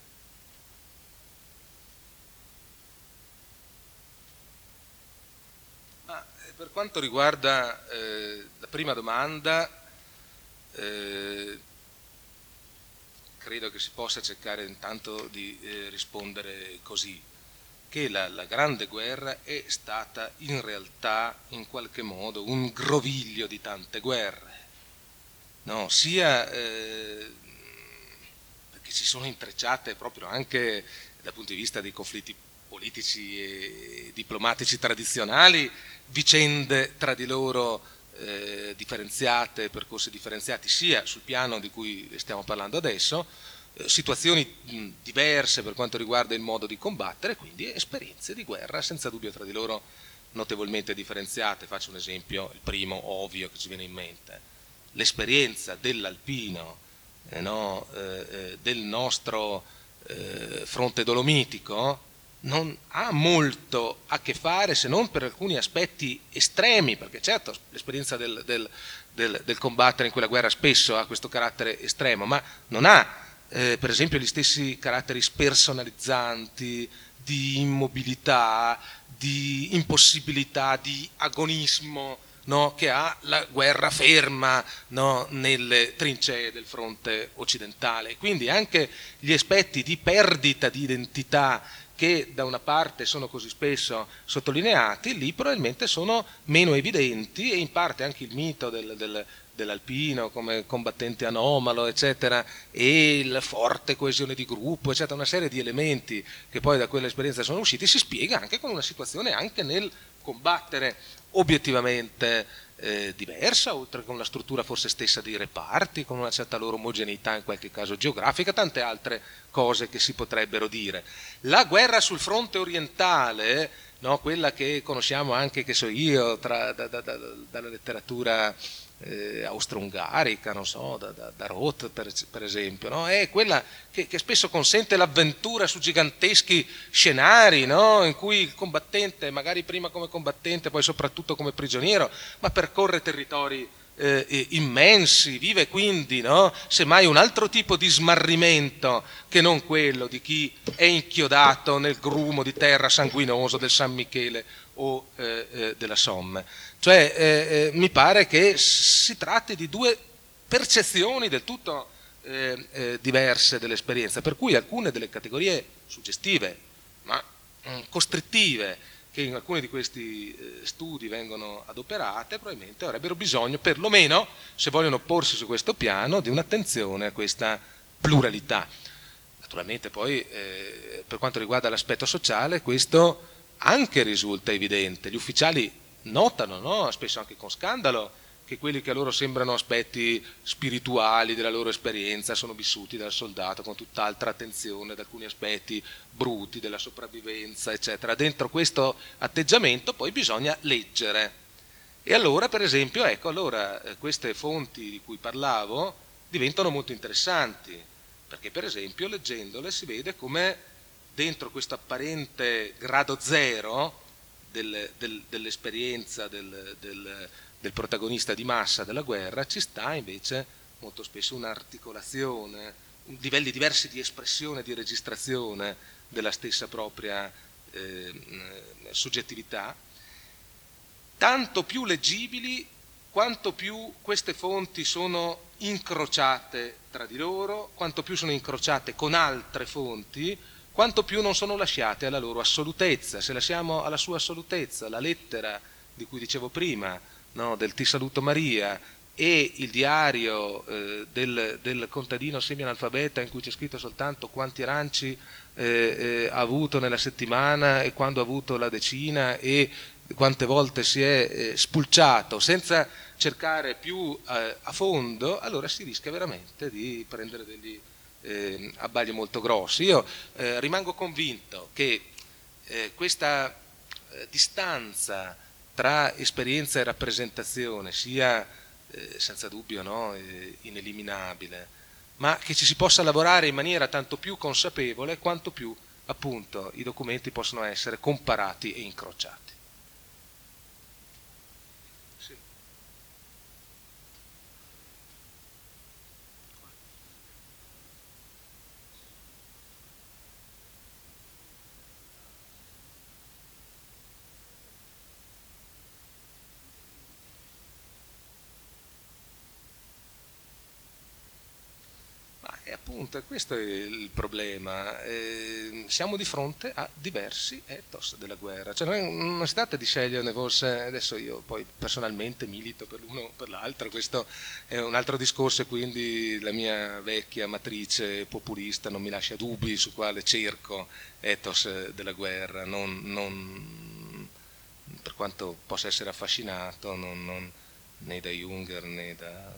Per quanto riguarda la prima domanda, credo che si possa cercare intanto di rispondere così, che la Grande Guerra è stata in realtà in qualche modo un groviglio di tante guerre, no? Sia perché si sono intrecciate proprio anche dal punto di vista dei conflitti politici e diplomatici tradizionali, vicende tra di loro differenziate, percorsi differenziati, sia sul piano di cui stiamo parlando adesso, situazioni diverse per quanto riguarda il modo di combattere, quindi esperienze di guerra senza dubbio tra di loro notevolmente differenziate. Faccio un esempio, il primo ovvio che ci viene in mente: l'esperienza dell'alpino, del nostro fronte dolomitico, non ha molto a che fare, se non per alcuni aspetti estremi, perché certo l'esperienza del combattere in quella guerra spesso ha questo carattere estremo, ma non ha per esempio gli stessi caratteri spersonalizzanti, di immobilità, di impossibilità, di agonismo, no, che ha la guerra ferma, no, nelle trincee del fronte occidentale. Quindi anche gli aspetti di perdita di identità, che da una parte sono così spesso sottolineati, lì probabilmente sono meno evidenti, e in parte anche il mito dell'alpino come combattente anomalo, eccetera, e la forte coesione di gruppo, eccetera, una serie di elementi che poi da quell'esperienza sono usciti, si spiega anche con una situazione anche nel combattere obiettivamente diversa, oltre che con la struttura forse stessa dei reparti, con una certa loro omogeneità in qualche caso geografica, tante altre cose che si potrebbero dire. La guerra sul fronte orientale, no, quella che conosciamo anche, che so io, dalla letteratura austro-ungarica, non so, da Roth per esempio, no? È quella che spesso consente l'avventura su giganteschi scenari, no? In cui il combattente, magari prima come combattente, poi soprattutto come prigioniero, ma percorre territori immensi, vive quindi, no, semmai un altro tipo di smarrimento che non quello di chi è inchiodato nel grumo di terra sanguinoso del San Michele o della Somme. Cioè mi pare che si tratti di due percezioni del tutto diverse dell'esperienza, per cui alcune delle categorie suggestive, ma costrittive, che in alcuni di questi studi vengono adoperate, probabilmente avrebbero bisogno, perlomeno, se vogliono porsi su questo piano, di un'attenzione a questa pluralità. Naturalmente poi, per quanto riguarda l'aspetto sociale, questo anche risulta evidente. Gli ufficiali notano, no? Spesso anche con scandalo, che quelli che a loro sembrano aspetti spirituali della loro esperienza sono vissuti dal soldato con tutt'altra attenzione ad alcuni aspetti bruti della sopravvivenza, eccetera. Dentro questo atteggiamento poi bisogna leggere. E allora, per esempio, ecco, allora queste fonti di cui parlavo diventano molto interessanti, perché per esempio leggendole si vede come dentro questo apparente grado zero dell'esperienza del protagonista di massa della guerra ci sta invece molto spesso un'articolazione, livelli diversi di espressione, di registrazione della stessa propria soggettività, tanto più leggibili quanto più queste fonti sono incrociate tra di loro, quanto più sono incrociate con altre fonti, quanto più non sono lasciate alla loro assolutezza. Se lasciamo alla sua assolutezza la lettera di cui dicevo prima, no, del Ti saluto Maria, e il diario del contadino semi-analfabeta in cui c'è scritto soltanto quanti aranci ha avuto nella settimana e quando ha avuto la decina e quante volte si è spulciato, senza cercare più a fondo, allora si rischia veramente di prendere degli abbagli molto grossi. Io rimango convinto che questa distanza tra esperienza e rappresentazione sia senza dubbio, no, ineliminabile, ma che ci si possa lavorare in maniera tanto più consapevole quanto più appunto i documenti possono essere comparati e incrociati. E appunto, questo è il problema. Siamo di fronte a diversi ethos della guerra, cioè non si tratta di sceglierne forse, adesso io poi personalmente milito per l'uno o per l'altro, questo è un altro discorso e quindi la mia vecchia matrice populista non mi lascia dubbi su quale cerco ethos della guerra, non, per quanto possa essere affascinato, né da Junger né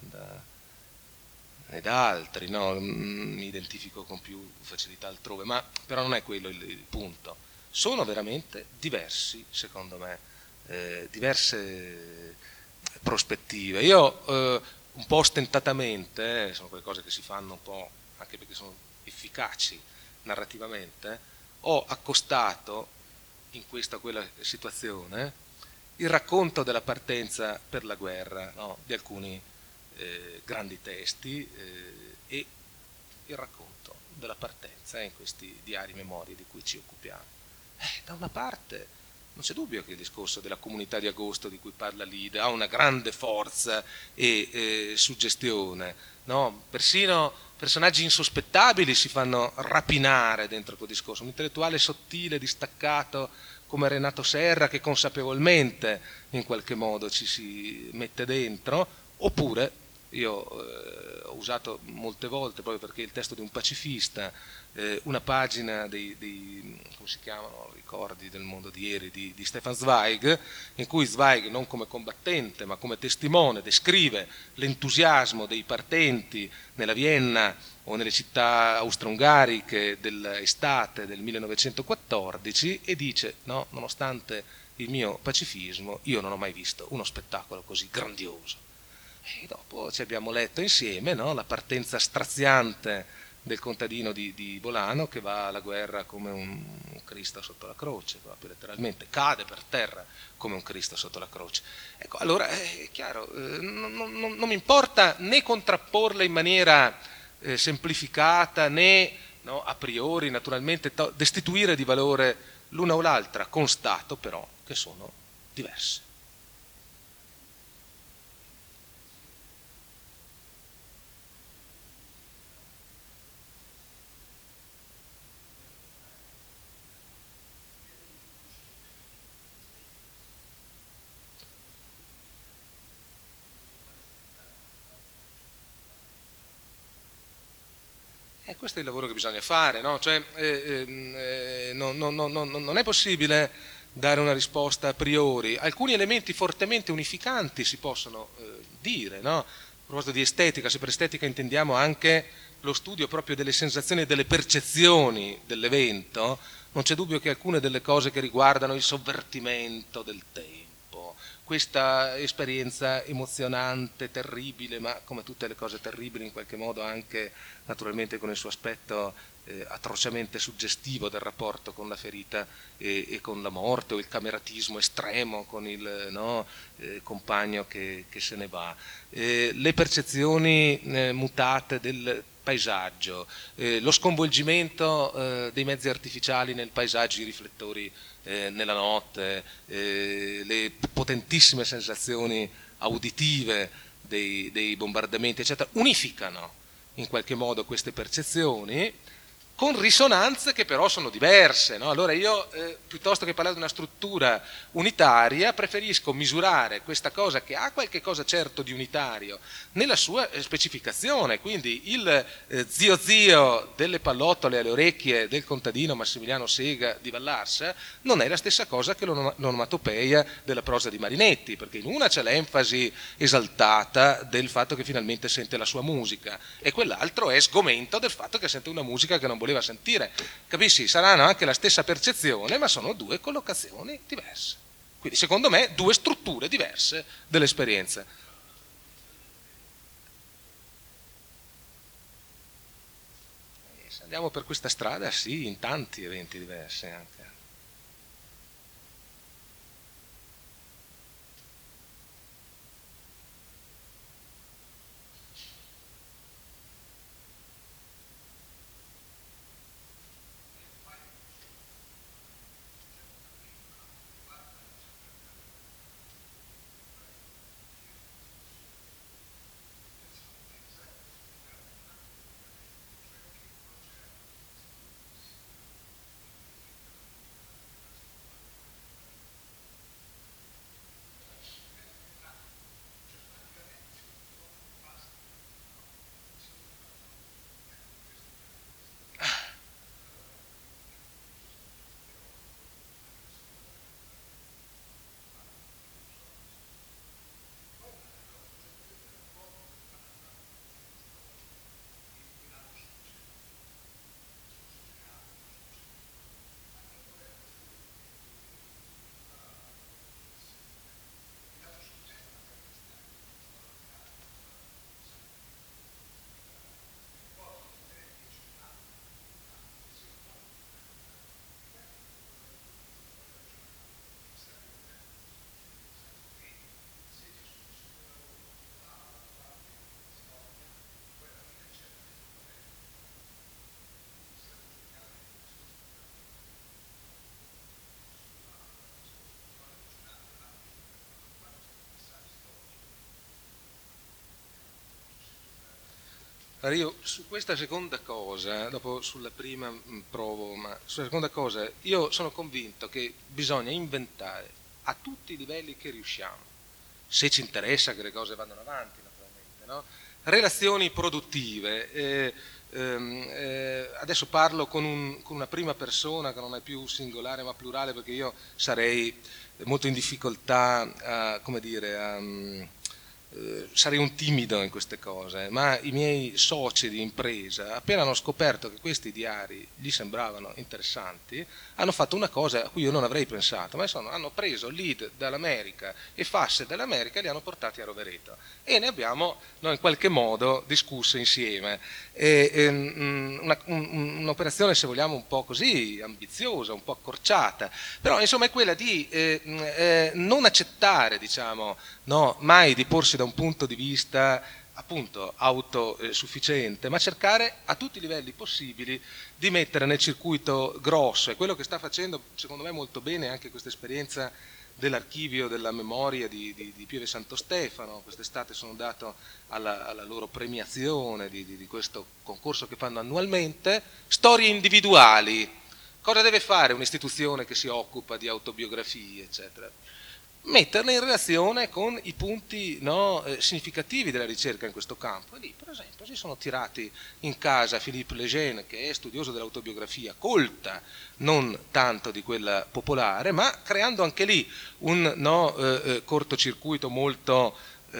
da altri, no? Mi identifico con più facilità altrove, ma però non è quello il punto. Sono veramente diversi, secondo me, diverse prospettive. Io un po' ostentatamente, sono quelle cose che si fanno un po' anche perché sono efficaci narrativamente, ho accostato in questa o quella situazione il racconto della partenza per la guerra, no? Di alcuni grandi testi e il racconto della partenza in questi diari memorie di cui ci occupiamo. Da una parte non c'è dubbio che il discorso della comunità di agosto di cui parla Lida ha una grande forza e suggestione, no? Persino personaggi insospettabili si fanno rapinare dentro quel discorso, un intellettuale sottile, distaccato come Renato Serra che consapevolmente in qualche modo ci si mette dentro, oppure io ho usato molte volte, proprio perché il testo di un pacifista, una pagina come si chiamano, ricordi del mondo di ieri, di Stefan Zweig, in cui Zweig, non come combattente ma come testimone, descrive l'entusiasmo dei partenti nella Vienna o nelle città austro-ungariche dell'estate del 1914 e dice, no, nonostante il mio pacifismo, io non ho mai visto uno spettacolo così grandioso. E dopo ci abbiamo letto insieme, no, la partenza straziante del contadino di Bolano che va alla guerra come un Cristo sotto la croce, proprio letteralmente, cade per terra come un Cristo sotto la croce. Ecco, allora è chiaro, non mi importa né contrapporle in maniera semplificata né, no, a priori naturalmente destituire di valore l'una o l'altra, constato però che sono diverse. Questo è il lavoro che bisogna fare, no? Cioè, non è possibile dare una risposta a priori. Alcuni elementi fortemente unificanti si possono dire, no? A proposito di estetica, se per estetica intendiamo anche lo studio proprio delle sensazioni e delle percezioni dell'evento, non c'è dubbio che alcune delle cose che riguardano il sovvertimento del tempo, questa esperienza emozionante, terribile, ma come tutte le cose terribili in qualche modo anche naturalmente con il suo aspetto atrocemente suggestivo del rapporto con la ferita e con la morte, o il cameratismo estremo con il compagno che se ne va. Le percezioni mutate del paesaggio, lo sconvolgimento dei mezzi artificiali nel paesaggio, i riflettori nella notte, le potentissime sensazioni auditive dei bombardamenti, eccetera, unificano in qualche modo queste percezioni con risonanze che però sono diverse, no? Allora io, piuttosto che parlare di una struttura unitaria, preferisco misurare questa cosa che ha qualche cosa certo di unitario nella sua specificazione, quindi il zio delle pallottole alle orecchie del contadino Massimiliano Sega di Vallarsa non è la stessa cosa che l'onomatopeia della prosa di Marinetti, perché in una c'è l'enfasi esaltata del fatto che finalmente sente la sua musica e quell'altro è sgomento del fatto che sente una musica che non voleva sentire. Capisci? Saranno anche la stessa percezione, ma sono due collocazioni diverse. Quindi, secondo me, due strutture diverse dell'esperienza. E se andiamo per questa strada, sì, in tanti eventi diversi anche. Allora io su questa seconda cosa, dopo sulla prima provo, ma sulla seconda cosa io sono convinto che bisogna inventare a tutti i livelli che riusciamo, se ci interessa che le cose vadano avanti naturalmente, no? Relazioni produttive, adesso parlo con una prima persona che non è più singolare ma plurale, perché io sarei molto in difficoltà a, come dire, sarei un timido in queste cose, ma i miei soci di impresa, appena hanno scoperto che questi diari gli sembravano interessanti, hanno fatto una cosa a cui io non avrei pensato, ma hanno preso lead dall'America e fasce dall'America e li hanno portati a Rovereto e ne abbiamo in qualche modo discusso insieme. Un'operazione, se vogliamo, un po' così ambiziosa, un po' accorciata, però insomma è quella di non accettare, diciamo, mai di porsi da un punto di vista appunto autosufficiente, ma cercare a tutti i livelli possibili di mettere nel circuito grosso, è quello che sta facendo secondo me molto bene anche questa esperienza dell'archivio della memoria di Pieve Santo Stefano. Quest'estate sono andato alla loro premiazione di questo concorso che fanno annualmente, storie individuali. Cosa deve fare un'istituzione che si occupa di autobiografie, eccetera? metterle in relazione con i punti, no, significativi della ricerca in questo campo. E lì, per esempio, si sono tirati in casa Philippe Lejeune, che è studioso dell'autobiografia, colta, non tanto di quella popolare, ma creando anche lì un, no, cortocircuito molto...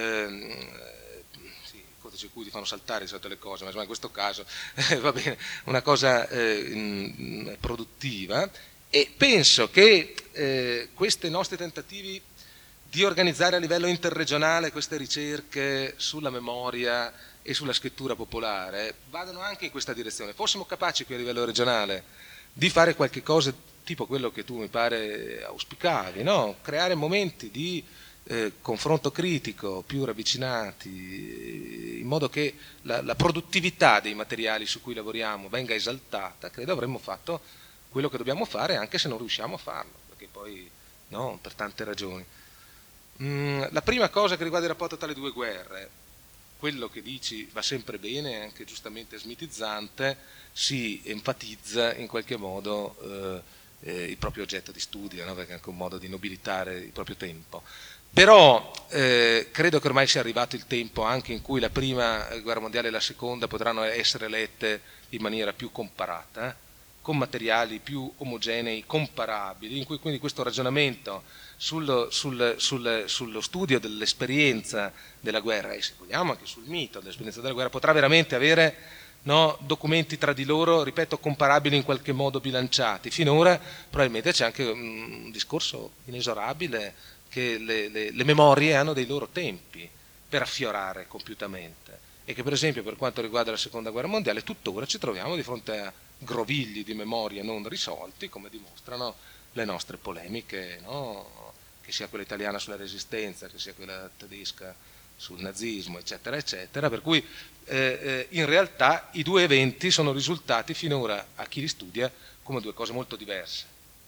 sì, i cortocircuiti fanno saltare di solito le cose, ma in questo caso va bene, una cosa produttiva. E penso che questi nostri tentativi di organizzare a livello interregionale queste ricerche sulla memoria e sulla scrittura popolare vadano anche in questa direzione. Fossimo capaci qui a livello regionale di fare qualche cosa tipo quello che tu mi pare auspicavi, no? Creare momenti di confronto critico più ravvicinati, in modo che la produttività dei materiali su cui lavoriamo venga esaltata, credo avremmo fatto quello che dobbiamo fare, anche se non riusciamo a farlo, perché poi no, per tante ragioni. La prima cosa che riguarda il rapporto tra le due guerre, quello che dici va sempre bene, è anche giustamente smitizzante, si enfatizza in qualche modo il proprio oggetto di studio, no? Perché è anche un modo di nobilitare il proprio tempo. Però credo che ormai sia arrivato il tempo anche in cui la prima guerra mondiale e la seconda potranno essere lette in maniera più comparata, con materiali più omogenei, comparabili, in cui quindi questo ragionamento sullo studio dell'esperienza della guerra, e se vogliamo anche sul mito dell'esperienza della guerra, potrà veramente avere, no, documenti tra di loro, ripeto, comparabili, in qualche modo bilanciati. Finora probabilmente c'è anche un discorso inesorabile che le memorie hanno dei loro tempi per affiorare compiutamente, e che per esempio per quanto riguarda la seconda guerra mondiale tuttora ci troviamo di fronte a grovigli di memoria non risolti, come dimostrano le nostre polemiche, no? Che sia quella italiana sulla resistenza, che sia quella tedesca sul nazismo, eccetera, eccetera, per cui in realtà i due eventi sono risultati finora a chi li studia come due cose molto diverse.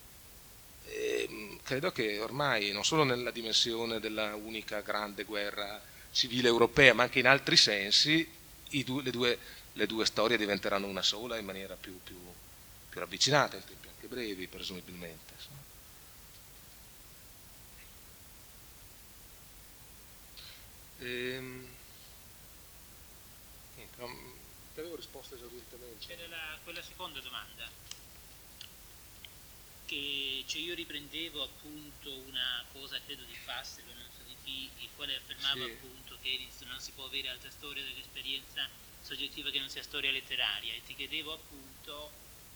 Credo che ormai, non solo nella dimensione della unica grande guerra civile europea, ma anche in altri sensi, le due storie diventeranno una sola in maniera più ravvicinata, in tempi anche brevi, presumibilmente. Non avevo risposto esaurientemente. C'era quella seconda domanda, che cioè io riprendevo appunto una cosa, credo di Fassel, non so di chi, il quale affermava sì, appunto che non si può avere altra storia dell'esperienza soggettiva che non sia storia letteraria, e ti chiedevo appunto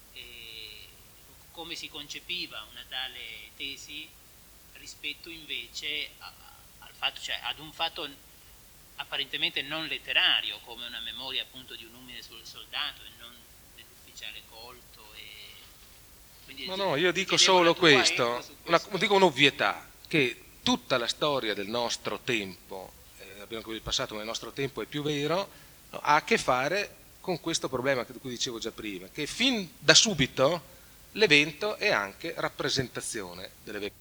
come si concepiva una tale tesi rispetto invece al fatto, cioè ad un fatto apparentemente non letterario, come una memoria appunto di un umile sul soldato e non dell'ufficiale colto. No, io dico solo questo, dico un'ovvietà, che tutta la storia del nostro tempo, abbiamo qui il passato ma il nostro tempo è più vero, no, ha a che fare con questo problema di cui dicevo già prima, che fin da subito l'evento è anche rappresentazione dell'evento.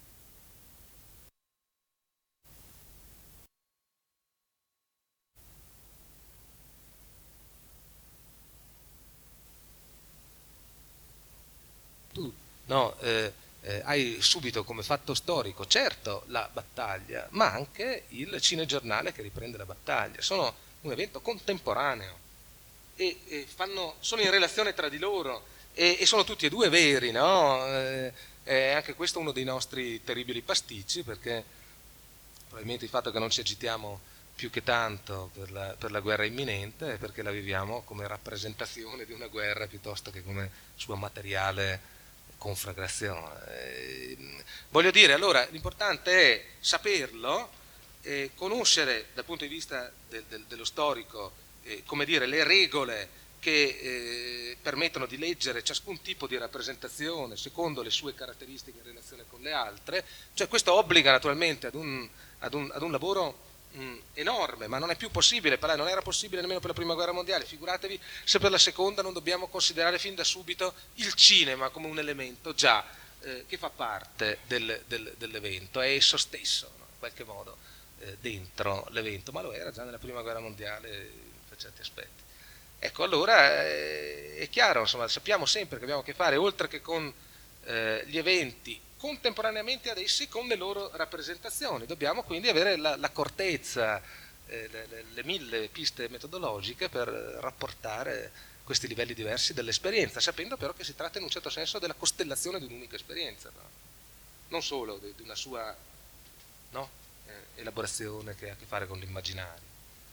Tu, no, hai subito come fatto storico, certo, la battaglia, ma anche il cinegiornale che riprende la battaglia. Sono un evento contemporaneo e sono in relazione tra di loro e sono tutti e due veri, no? Anche questo è uno dei nostri terribili pasticci, perché probabilmente il fatto che non ci agitiamo più che tanto per la guerra imminente è perché la viviamo come rappresentazione di una guerra piuttosto che come sua materiale conflagrazione. Voglio dire, allora, l'importante è saperlo, conoscere dal punto di vista dello storico, come dire, le regole che permettono di leggere ciascun tipo di rappresentazione secondo le sue caratteristiche in relazione con le altre, cioè questo obbliga naturalmente ad un lavoro enorme, ma non è più possibile, non era possibile nemmeno per la prima guerra mondiale, figuratevi se per la seconda non dobbiamo considerare fin da subito il cinema come un elemento già che fa parte dell'evento, è esso stesso, no? In qualche modo dentro l'evento, ma lo era già nella prima guerra mondiale per certi aspetti. Ecco, allora è chiaro, insomma, sappiamo sempre che abbiamo a che fare, oltre che con gli eventi contemporaneamente ad essi con le loro rappresentazioni. Dobbiamo quindi avere l'accortezza, le 1000 piste metodologiche per rapportare questi livelli diversi dell'esperienza, sapendo però che si tratta in un certo senso della costellazione di un'unica esperienza, no? Non solo di una sua, no, elaborazione che ha a che fare con l'immaginario.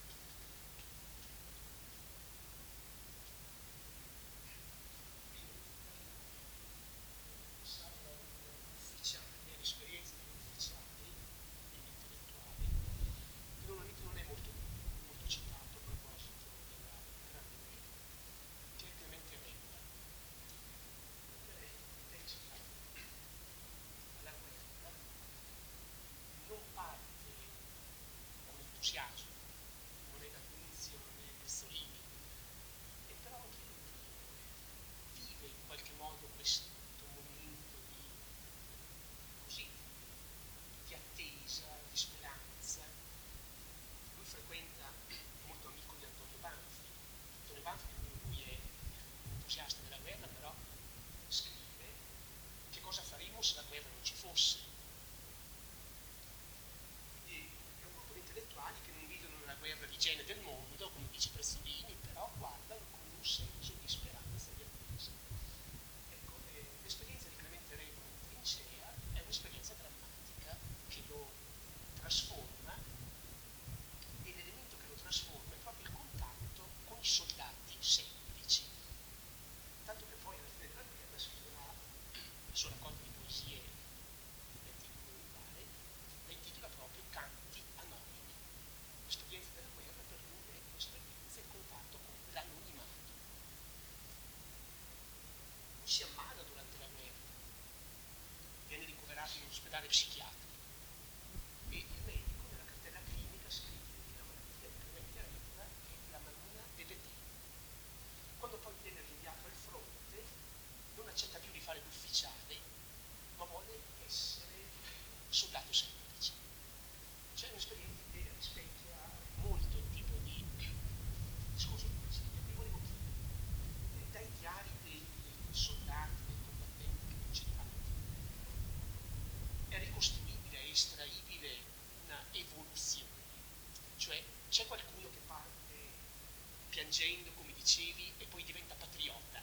piangendo, come dicevi, e poi diventa patriota,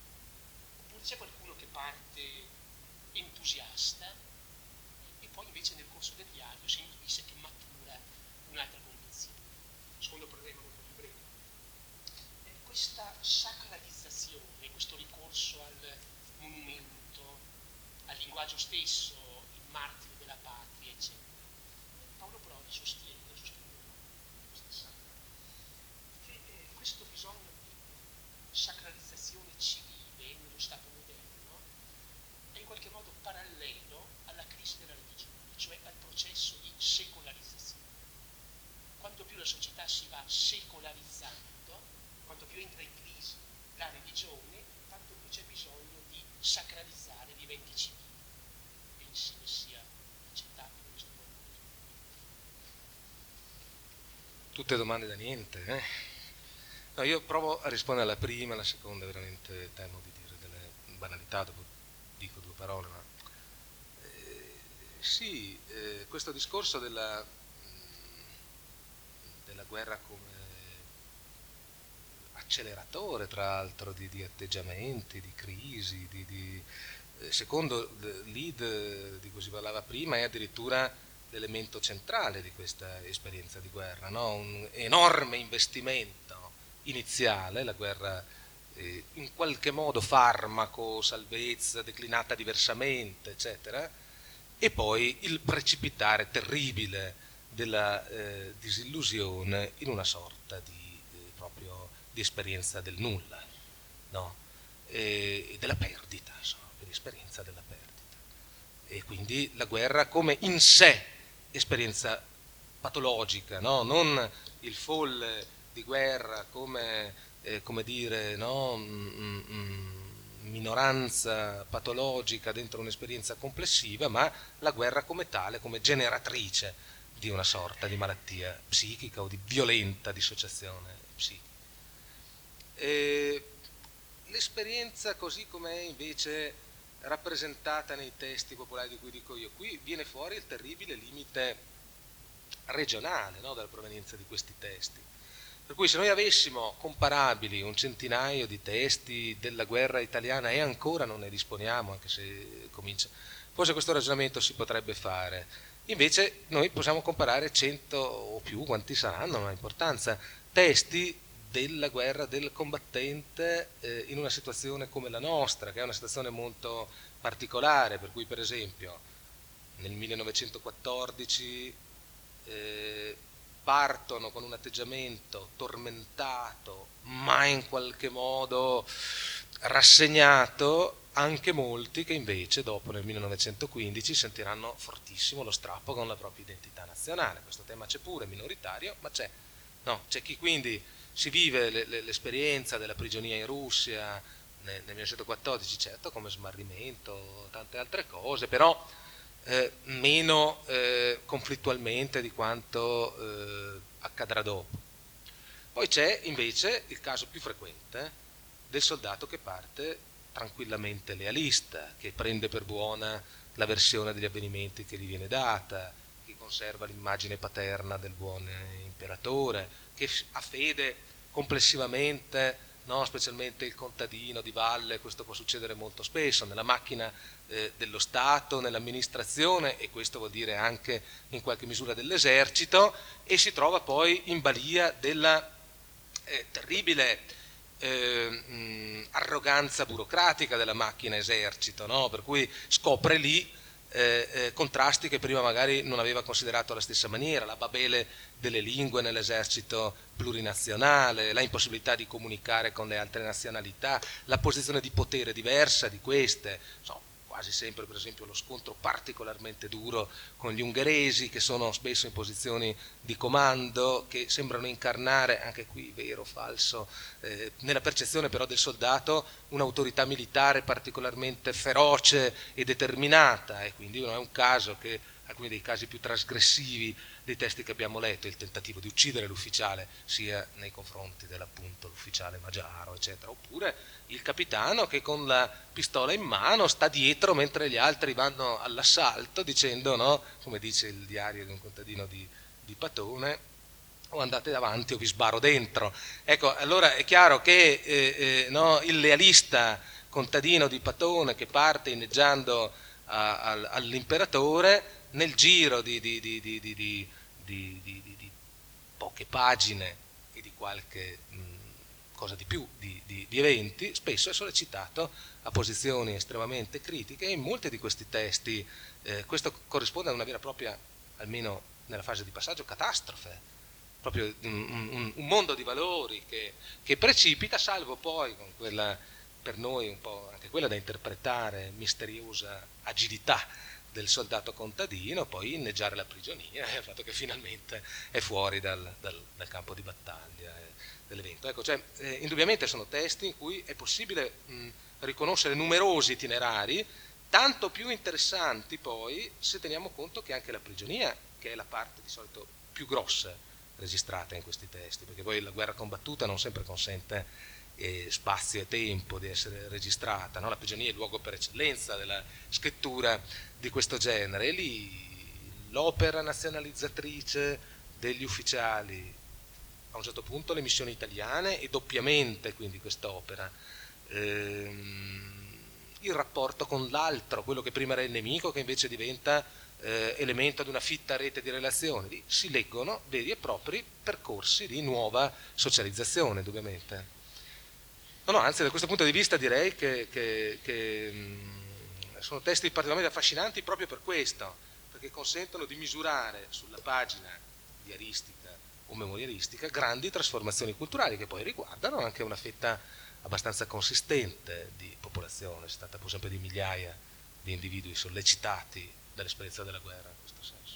oppure c'è qualcuno che parte entusiasta e poi invece nel corso del viaggio si intuisce che matura un'altra convinzione. Secondo problema molto più breve. Questa sacralizzazione, questo ricorso al monumento, al linguaggio stesso, il martire della patria, eccetera. Paolo Prodi sostiene che questo bisogno di sacralizzazione civile nello Stato moderno è in qualche modo parallelo alla crisi della religione, cioè al processo di secolarizzazione. Quanto più la società si va secolarizzando, quanto più entra in crisi la religione, tanto più c'è bisogno di sacralizzare gli eventi civili. Pensi che sia accettabile questo modo? Tutte domande da niente, eh? No, io provo a rispondere alla prima, alla seconda veramente temo di dire delle banalità, dopo dico due parole, ma sì, questo discorso della guerra come acceleratore, tra l'altro, di atteggiamenti, di crisi, secondo Lied, di cui si parlava prima, è addirittura l'elemento centrale di questa esperienza di guerra, no? Un enorme investimento iniziale, la guerra in qualche modo farmaco, salvezza, declinata diversamente, eccetera, e poi il precipitare terribile della disillusione in una sorta di proprio di esperienza del nulla, no? E della perdita, insomma, l'esperienza della perdita. E quindi la guerra come in sé esperienza patologica, no? Non il folle di guerra come dire, no? Minoranza patologica dentro un'esperienza complessiva, ma la guerra come tale, come generatrice di una sorta di malattia psichica o di violenta dissociazione psichica. L'esperienza così com'è invece rappresentata nei testi popolari di cui dico io. Qui viene fuori il terribile limite regionale, no, della provenienza di questi testi. Per cui se noi avessimo comparabili un centinaio di testi della guerra italiana, e ancora non ne disponiamo, anche se comincia, forse questo ragionamento si potrebbe fare. Invece noi possiamo comparare 100 o più, quanti saranno, non ha importanza, testi della guerra del combattente in una situazione come la nostra, che è una situazione molto particolare, per cui per esempio nel 1914 partono con un atteggiamento tormentato, ma in qualche modo rassegnato, anche molti che invece dopo nel 1915 sentiranno fortissimo lo strappo con la propria identità nazionale. Questo tema c'è pure, minoritario, ma c'è. No, c'è chi quindi si vive l'esperienza della prigionia in Russia nel 1914, certo, come smarrimento, tante altre cose, però meno conflittualmente di quanto accadrà dopo. Poi c'è invece il caso più frequente del soldato che parte tranquillamente lealista, che prende per buona la versione degli avvenimenti che gli viene data, che conserva l'immagine paterna del buon imperatore, che ha fede complessivamente, no? Specialmente il contadino di valle, questo può succedere molto spesso, nella macchina dello Stato, nell'amministrazione, e questo vuol dire anche in qualche misura dell'esercito, e si trova poi in balia della terribile arroganza burocratica della macchina esercito, no? Per cui scopre lì contrasti che prima magari non aveva considerato alla stessa maniera, la babele delle lingue nell'esercito plurinazionale, la impossibilità di comunicare con le altre nazionalità, la posizione di potere diversa di queste, insomma, quasi sempre per esempio lo scontro particolarmente duro con gli ungheresi, che sono spesso in posizioni di comando, che sembrano incarnare, anche qui vero o falso, nella percezione però del soldato, un'autorità militare particolarmente feroce e determinata, e quindi non è un caso che alcuni dei casi più trasgressivi dei testi che abbiamo letto, il tentativo di uccidere l'ufficiale sia nei confronti dell'appunto l'ufficiale Magiaro, eccetera, oppure il capitano che con la pistola in mano sta dietro mentre gli altri vanno all'assalto, dicendo, no, come dice il diario di un contadino di Patone, o andate davanti o vi sbaro dentro. Ecco, allora è chiaro che no, il lealista contadino di Patone che parte inneggiando all'imperatore, nel giro di poche pagine e di qualche cosa di più di eventi, spesso è sollecitato a posizioni estremamente critiche, e in molti di questi testi questo corrisponde a una vera e propria, almeno nella fase di passaggio, catastrofe, proprio un mondo di valori che precipita, salvo poi con quella, per noi un po' anche quella da interpretare, misteriosa agilità del soldato contadino, poi inneggiare la prigionia e il fatto che finalmente è fuori dal campo di battaglia dell'evento. Ecco, cioè, indubbiamente sono testi in cui è possibile riconoscere numerosi itinerari, tanto più interessanti poi se teniamo conto che anche la prigionia, che è la parte di solito più grossa registrata in questi testi, perché poi la guerra combattuta non sempre consente spazio e tempo di essere registrata, no? La prigionia è il luogo per eccellenza della scrittura di questo genere, e lì l'opera nazionalizzatrice degli ufficiali, a un certo punto le missioni italiane, e doppiamente quindi quest'opera, il rapporto con l'altro, quello che prima era il nemico, che invece diventa elemento di una fitta rete di relazioni. Lì si leggono veri e propri percorsi di nuova socializzazione, indubbiamente. No, anzi, da questo punto di vista direi che sono testi particolarmente affascinanti proprio per questo, perché consentono di misurare sulla pagina diaristica o memorialistica grandi trasformazioni culturali che poi riguardano anche una fetta abbastanza consistente di popolazione. Si tratta per esempio di migliaia di individui sollecitati dall'esperienza della guerra in questo senso.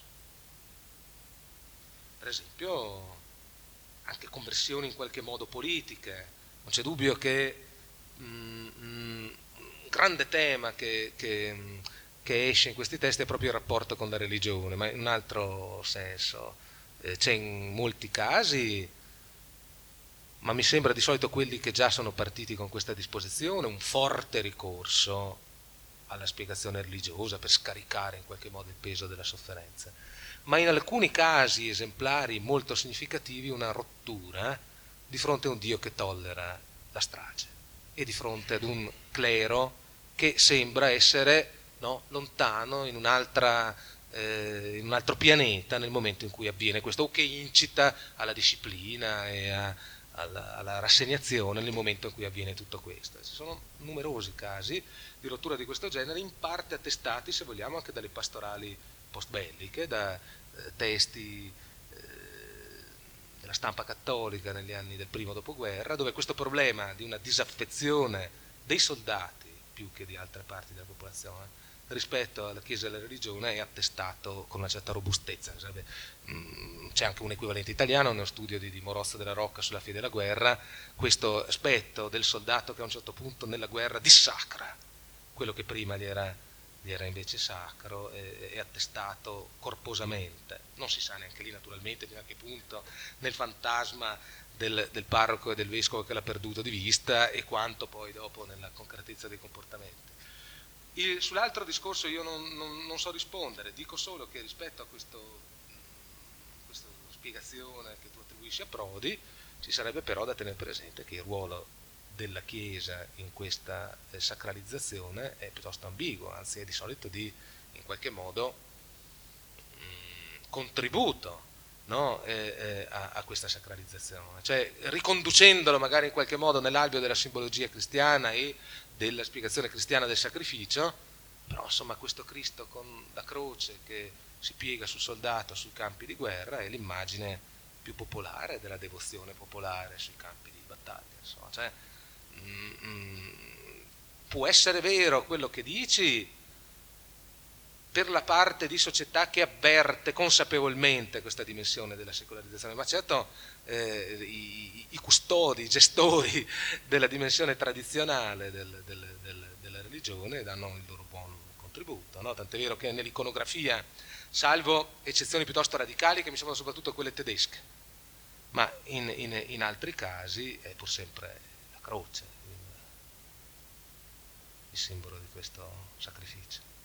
Per esempio anche conversioni in qualche modo politiche. Non c'è dubbio che un grande tema che esce in questi testi è proprio il rapporto con la religione, ma in un altro senso. C'è in molti casi, ma mi sembra di solito quelli che già sono partiti con questa disposizione, un forte ricorso alla spiegazione religiosa per scaricare in qualche modo il peso della sofferenza, ma in alcuni casi esemplari molto significativi una rottura di fronte a un Dio che tollera la strage e di fronte ad un clero che sembra essere, no, lontano in un altro pianeta nel momento in cui avviene questo, o che incita alla disciplina e alla rassegnazione nel momento in cui avviene tutto questo. Ci sono numerosi casi di rottura di questo genere, in parte attestati, se vogliamo, anche dalle pastorali postbelliche, da testi della stampa cattolica negli anni del primo dopoguerra, dove questo problema di una disaffezione dei soldati più che di altre parti della popolazione rispetto alla Chiesa e alla religione è attestato con una certa robustezza. C'è anche un equivalente italiano nello studio di Morozzo della Rocca sulla fine della guerra, questo aspetto del soldato che a un certo punto nella guerra dissacra quello che prima gli era invece sacro, è attestato corposamente. Non si sa neanche lì naturalmente fino a che punto nel fantasma del parroco e del vescovo che l'ha perduto di vista e quanto poi dopo nella concretezza dei comportamenti. Sull'altro discorso io non so rispondere, dico solo che rispetto a questa spiegazione che tu attribuisci a Prodi ci sarebbe però da tenere presente che il ruolo della Chiesa in questa sacralizzazione è piuttosto ambiguo, anzi è di solito di in qualche modo contributo, no? A questa sacralizzazione, cioè riconducendolo magari in qualche modo nell'alveo della simbologia cristiana e della spiegazione cristiana del sacrificio, però insomma questo Cristo con la croce che si piega sul soldato sui campi di guerra è l'immagine più popolare della devozione popolare sui campi di battaglia, insomma. Cioè, può essere vero quello che dici per la parte di società che avverte consapevolmente questa dimensione della secolarizzazione, ma certo i custodi, i gestori della dimensione tradizionale della religione danno il loro buon contributo, no? Tant'è vero che nell'iconografia, salvo eccezioni piuttosto radicali che mi sembrano soprattutto quelle tedesche, ma in altri casi è pur sempre la croce il simbolo di questo sacrificio.